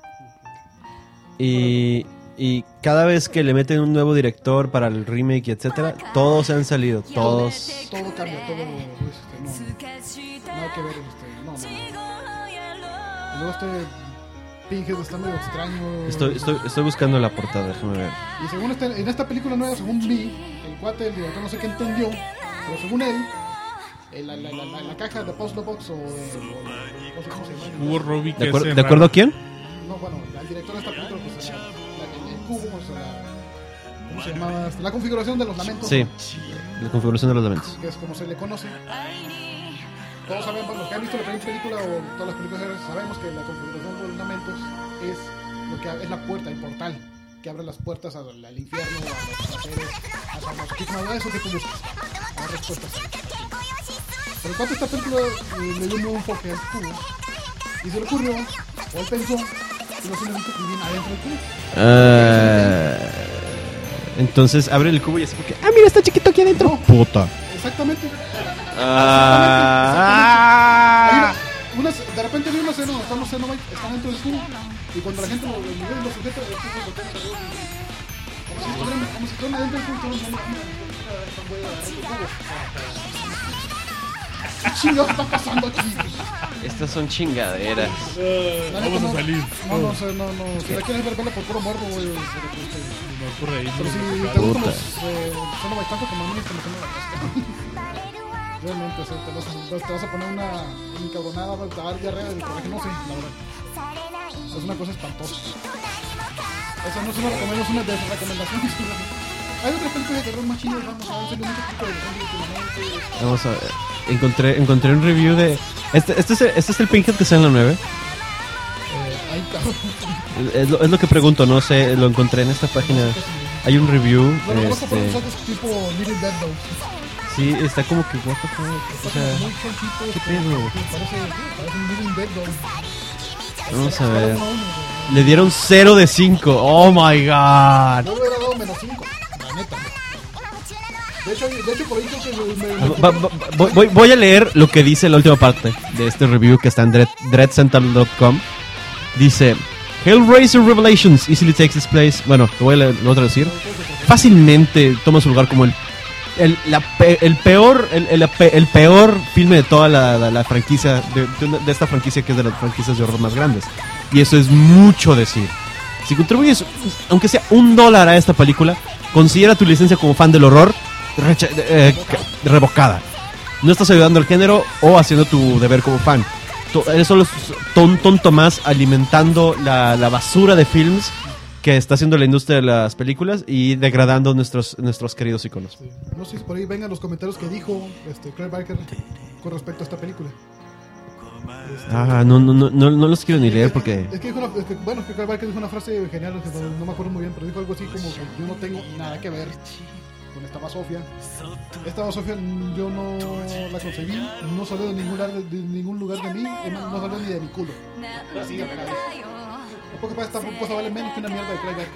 Y cada vez que le meten un nuevo director para el remake, etcétera, todos han salido, todos. Todo cambia, todo, no, nada que ver, no. Y luego Pinhead está medio extraño. Estoy buscando la portada, déjame ver. Y según en esta película nueva, según vi, el cuate, el director, no sé qué entendió, pero según él, la caja de Puzzle Box o no sé cómo se llama. Hugo Robbie, que ¿De acuerdo a quién? No, bueno, el director de esta película, pues el cubo, o sea, ¿cómo se llamaba? La configuración de los lamentos. Sí, ¿no? la configuración de los lamentos. Que es como se le conoce. Todos sabemos, los que han visto la primera película o todas las películas, sabemos que la configuración de los lamentos es lo que es la puerta, el portal que abre las puertas al infierno, a los placeres, a los quizás eso que tú buscas, a las respuestas. Pero cuando esta película le dio un nuevo enfoque al cubo y se le ocurrió, o él pensó, que los elementos que vienen adentro del cubo. Entonces abre el cubo y así porque mira, está chiquito aquí adentro. No. Puta. Exactamente. De repente vi una escena donde están los Xenobite, están dentro del cubo, y cuando la gente los sujeta, como si estuvieran adentro del cubo, ¿qué chingados está pasando aquí? Estas son chingaderas. Vamos a salir. No, si la quieres ver, vela por puro morbo, güey. Me ocurre ahí. Pero si te gustan los Xenobite tanto como a mí, como que no. Realmente, te vas a poner una encabronada, te va a dar diarrea del coraje, no sé, la verdad. Es una cosa espantosa. Esa no es una recomendación, es una de sus recomendaciones. Hay otras películas de terror más chidas, vamos a ver, salió mucho tipo de zombies últimamente. Vamos a ver. Encontré un review de... Este es el Pinhead que está en la 9. Ahí está. Es lo que pregunto, no sé, lo encontré en esta página. Hay un review. Bueno, vamos a poner nosotros tipo Little Dead Dogs. Sí, está como que what the fuck, o sea, Muy chonchito. ¿qué pedo? Parece un Living Dead Dog. Vamos a ver. Le dieron 0 de 5. Oh my god. Yo le hubiera dado menos 5, la neta. De hecho por ahí creo que Voy a leer lo que dice la última parte de este review que está en dreadcentral.com. Dice: Hellraiser Revelations easily takes its place. Bueno, lo voy a leer, lo otro decir. Fácilmente toma su lugar como el peor filme de toda la franquicia, de esta franquicia que es de las franquicias de horror más grandes. Y eso es mucho decir. Si contribuyes, aunque sea $1 a esta película, considera tu licencia como fan del horror revocada. No estás ayudando al género o haciendo tu deber como fan. Eres solo tonto más alimentando la basura de films que está haciendo la industria de las películas y degradando nuestros queridos iconos. Sí. No sé si por ahí vengan los comentarios que dijo Clive Barker con respecto a esta película. No los quiero ni leer porque... Es que Clive Barker dijo una frase genial, no me acuerdo muy bien, pero dijo algo así como que yo no tengo nada que ver con esta basofia. Esta basofia yo no la concebí, no salió de ningún lugar de mí, no salió ni de mi culo. Así de verdad. Porque para esta cosa vale menos que una mierda de Clive Barker.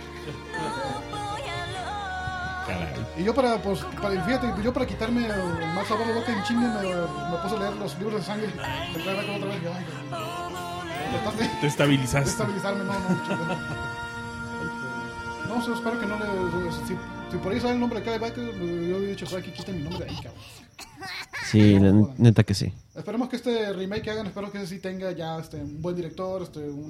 Y yo yo para quitarme el mal sabor de boca en chingue me puse a leer los libros de sangre de Clive Barker otra vez. Te estabilizaste. Estabilizarme, no, no, espero que no le... Si por ahí sale el nombre de Clive Barker, yo había dicho, ¿sabes qué? Quiten mi nombre de ahí, cabrón. Sí, neta que sí. Esperemos que este remake que hagan, espero que sí tenga ya un buen director,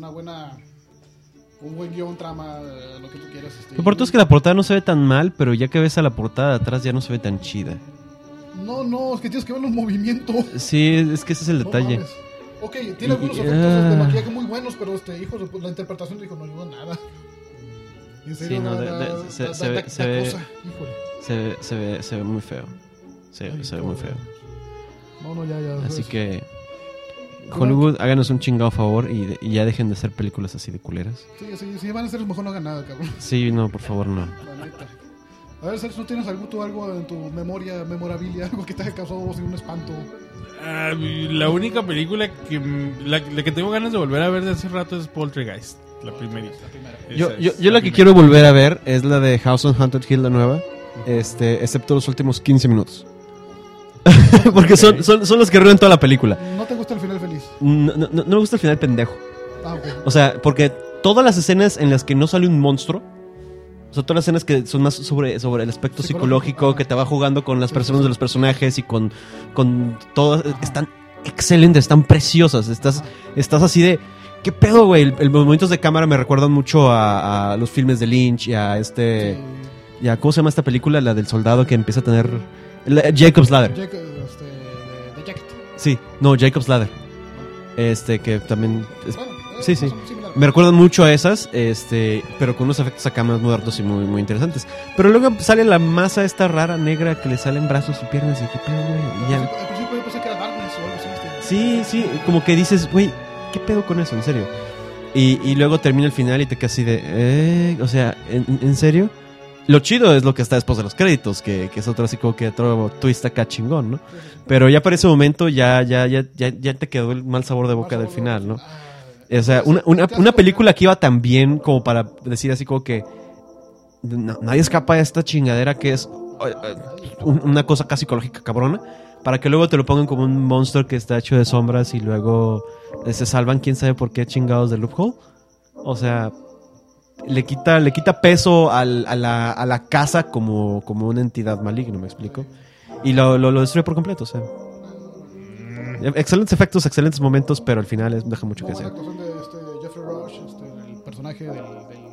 un buen guión, trama, lo que tú quieras. Lo importante es que la portada no se ve tan mal, pero ya que ves a la portada de atrás ya no se ve tan chida. No, es que tienes que ver los movimientos. Sí, es que ese es el detalle. Mames. Ok, tiene algunos efectos de maquillaje muy buenos, pero la interpretación dijo, no ayudó nada. En serio, sí, se ve muy feo. Se ve muy feo. No, ya. Así que Hollywood, háganos un chingado favor y ya dejen de hacer películas así de culeras. Sí, van a hacer, mejor no hagan nada, cabrón. Sí, no, por favor, no. A ver, Sergio, ¿tú tienes algo en tu memorabilia, algo que te haya causado un espanto? La única película la que tengo ganas de volver a ver de hace rato es Poltergeist, la primerita. Yo la que quiero volver a ver es la de House on Haunted Hill, la nueva, excepto los últimos 15 minutos. Porque son los que ruinan toda la película. ¿No te gusta el final feliz? No me gusta el final pendejo. Ah, ok. O sea, porque todas las escenas en las que no sale un monstruo, o sea, todas las escenas que son más sobre el aspecto psicológico, que te va jugando con las personas de los personajes y con todas, están excelentes, están preciosas. Estás así de, ¿qué pedo, güey? Los movimientos de cámara me recuerdan mucho a los filmes de Lynch y a y a, ¿cómo se llama esta película? La del soldado que empieza a tener... Jacob's Ladder. De Jacket. Sí, no, Jacob's Ladder. Que también... Bueno, sí. son similares. Me recuerdan mucho a esas, pero con unos efectos acá más modernos y muy, muy interesantes. Pero luego sale la masa esta rara negra que le salen brazos y piernas y qué pedo, güey. Y ya... Al principio yo pensé que era Darkness o algo así. Sí, como que dices, güey, ¿qué pedo con eso? En serio. Y luego termina el final y te quedas así de, o sea, ¿en serio? Lo chido es lo que está después de los créditos, que es otro así como que otro twist acá chingón, ¿no? Pero ya para ese momento ya te quedó el mal sabor de boca del final, ¿no? O sea, una película que iba tan bien como para decir así como que nadie escapa de esta chingadera que es una cosa casi psicológica cabrona, para que luego te lo pongan como un monstruo que está hecho de sombras y luego se salvan quién sabe por qué chingados del loophole. O sea, le quita peso a la casa como una entidad maligna, ¿me explico? Y lo destruye por completo, o sea. Excelentes efectos, excelentes momentos, pero al final deja mucho que La hacer. actuación de Jeffrey Rush, el personaje del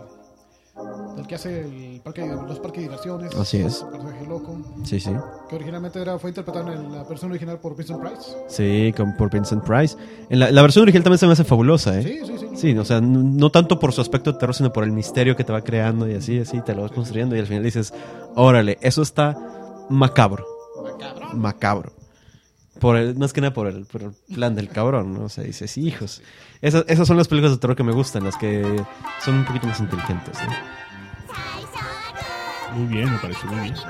que hace los parques de diversiones. Así es. El personaje loco. Sí. Que originalmente fue interpretado en la versión original por Vincent Price. Sí, por Vincent Price. La versión original también se me hace fabulosa, ¿eh? Sí. Sí, o sea, no tanto por su aspecto de terror, sino por el misterio que te va creando y así, te lo vas construyendo y al final dices, órale, eso está macabro. Macabro. Más que nada por el plan del cabrón, ¿no? O sea, dices, hijos. Esas son las películas de terror que me gustan, las que son un poquito más inteligentes, ¿no? Muy bien, me parece muy bien.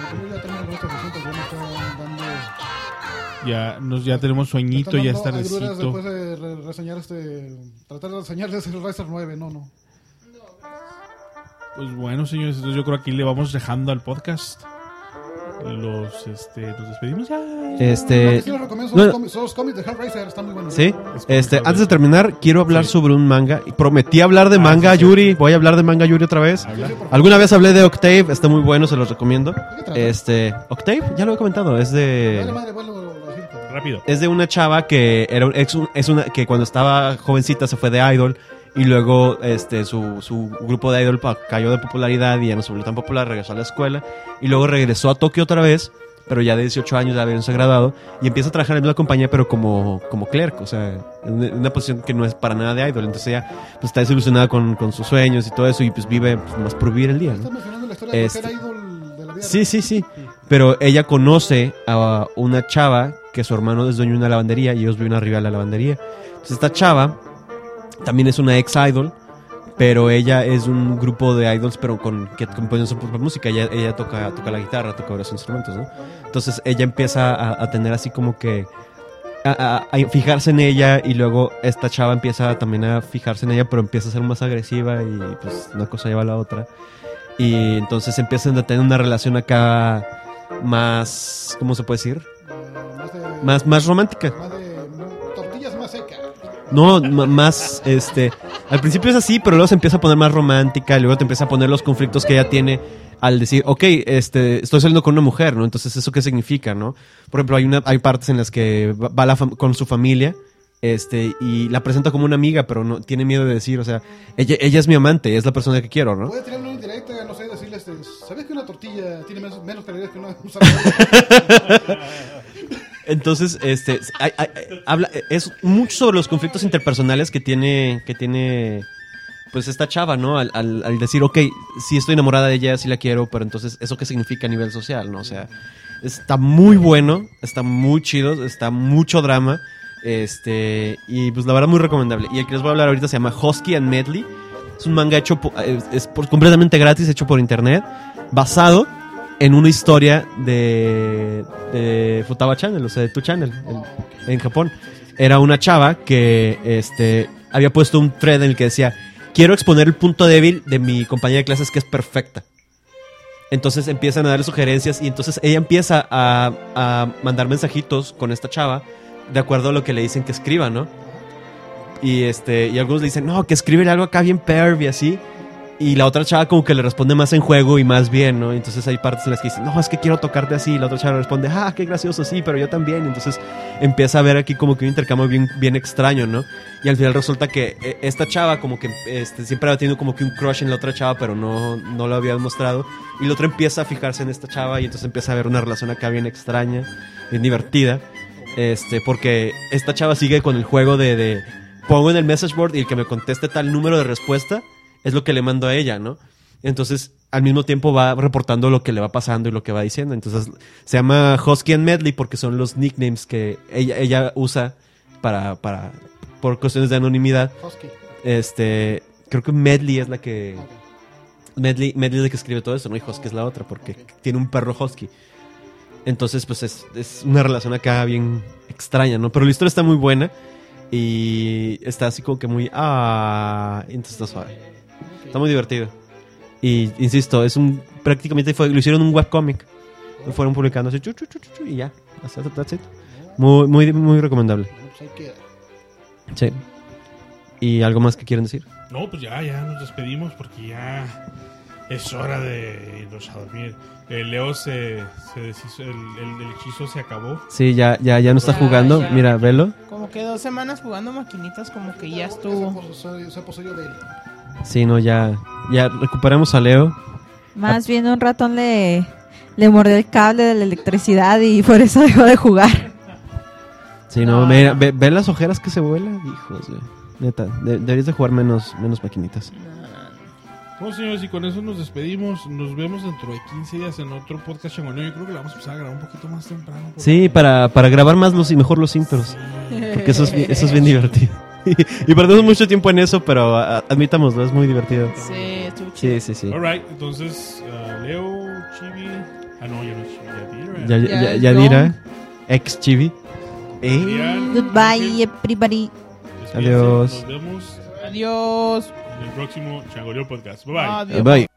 Ya tenemos sueñito, ya es tardecito. Después de reseñar tratar de reseñar el Racer 9, no. Pues bueno, señores, entonces yo creo que aquí le vamos dejando al podcast. Nos despedimos ya. Sí, los recomiendo, son los cómics de Hellraiser, están muy buenos. Sí, antes de terminar, quiero hablar sobre un manga. Prometí hablar de manga, sí. Yuri. Voy a hablar de manga, Yuri, otra vez. Alguna vez hablé de Octave, está muy bueno, se los recomiendo. Octave, ya lo he comentado, es de... Rápido. Es de una chava que que cuando estaba jovencita se fue de idol y luego su grupo de idol cayó de popularidad y ya no se volvió tan popular, regresó a la escuela y luego regresó a Tokio otra vez, pero ya de 18 años ya habiéndose graduado y empieza a trabajar en una compañía pero como clerk, o sea, en una posición que no es para nada de idol, entonces ella pues está desilusionada con sus sueños y todo eso y pues vive más por vivir el día, ¿no? ¿Estás mencionando la historia de que era idol de la vida? Sí. Pero ella conoce a una chava que su hermano es dueño de una lavandería y ellos viven arriba de la lavandería. Entonces esta chava también es una ex-idol, pero ella es un grupo de idols pero que componen su propia música. Ella toca la guitarra, toca varios instrumentos, ¿no? Entonces ella empieza a tener así como que a fijarse en ella y luego esta chava empieza también a fijarse en ella, pero empieza a ser más agresiva y pues una cosa lleva a la otra. Y entonces empiezan a tener una relación acá más, ¿cómo se puede decir? Más romántica. Más de tortillas más secas. No, más, al principio es así, pero luego se empieza a poner más romántica y luego te empieza a poner los conflictos que ella tiene al decir, ok, estoy saliendo con una mujer, ¿no? Entonces, ¿eso qué significa, no? Por ejemplo, hay partes en las que va con su familia, y la presenta como una amiga, pero no tiene miedo de decir, o sea, ella es mi amante, es la persona que quiero, ¿no? Puede tener una indirecta, no sé, decirle, ¿sabes que una tortilla tiene menos calorías que una Entonces, es mucho sobre los conflictos interpersonales que tiene pues esta chava, ¿no? Al decir, ok, sí estoy enamorada de ella, sí la quiero, pero entonces, ¿eso qué significa a nivel social, no? O sea, está muy bueno, está muy chido, está mucho drama, y pues la verdad muy recomendable. Y el que les voy a hablar ahorita se llama Husky and Medley. Es un manga hecho, completamente gratis, hecho por internet, basado en una historia de Futaba Channel, o sea, de Tu Channel, en Japón. Era una chava que había puesto un thread en el que decía, quiero exponer el punto débil de mi compañera de clases que es perfecta. Entonces empiezan a darle sugerencias y entonces ella empieza a mandar mensajitos con esta chava de acuerdo a lo que le dicen que escriba, ¿no? Y algunos le dicen, no, que escríbele algo acá bien perv y así. Y la otra chava como que le responde más en juego y más bien, ¿no? Entonces hay partes en las que dicen, no, es que quiero tocarte así. Y la otra chava le responde, qué gracioso, sí, pero yo también. Y entonces empieza a ver aquí como que un intercambio bien extraño, ¿no? Y al final resulta que esta chava como que siempre había tenido como que un crush en la otra chava, pero no lo había mostrado. Y la otra empieza a fijarse en esta chava y entonces empieza a haber una relación acá bien extraña, bien divertida. Porque esta chava sigue con el juego de pongo en el message board y el que me conteste tal número de respuesta es lo que le mando a ella, ¿no? Entonces, al mismo tiempo va reportando lo que le va pasando y lo que va diciendo. Entonces, se llama Husky and Medley porque son los nicknames que ella usa por cuestiones de anonimidad. Husky. Creo que Medley es la que... Medley es la que escribe todo eso, ¿no? Y Husky es la otra porque tiene un perro Husky. Entonces, pues es una relación acá bien extraña, ¿no? Pero la historia está muy buena y está así como que muy... entonces está suave. Está muy divertido. Y, insisto, prácticamente lo hicieron un webcomic. Lo fueron publicando así, y ya. That's it. Muy, muy, muy recomendable. Pues ahí queda. Sí. ¿Y algo más que quieren decir? No, pues ya nos despedimos porque ya es hora de irnos a dormir. Leo se deshizo, el hechizo se acabó. Sí, ya no está jugando. ya. Mira, velo. Como que 2 semanas jugando maquinitas, como que ya estuvo. Se poseyó de él. Sí, no, ya recuperamos a Leo. Más bien un ratón le mordió el cable de la electricidad y por eso dejó de jugar. Sí, no, mira, ve las ojeras que se vuelan, hijos, güey. Neta, deberías de jugar menos maquinitas. Bueno, señores, y con eso nos despedimos. Nos vemos dentro de 15 días en otro podcast changoneo. Yo creo que la vamos a empezar a grabar un poquito más temprano. Sí, para grabar más y mejor los intros. Porque eso es bien divertido. Y perdemos mucho tiempo en eso, pero admitámoslo, es muy divertido. Sí, estuvo chido. Sí. Alright, entonces, Leo, Chibi. No, ya no es Chibi, Yadira, ex Chibi. Goodbye, everybody. Adiós. Nos vemos Adiós. en el próximo Changoleo Podcast. Bye bye. Adiós. Bye.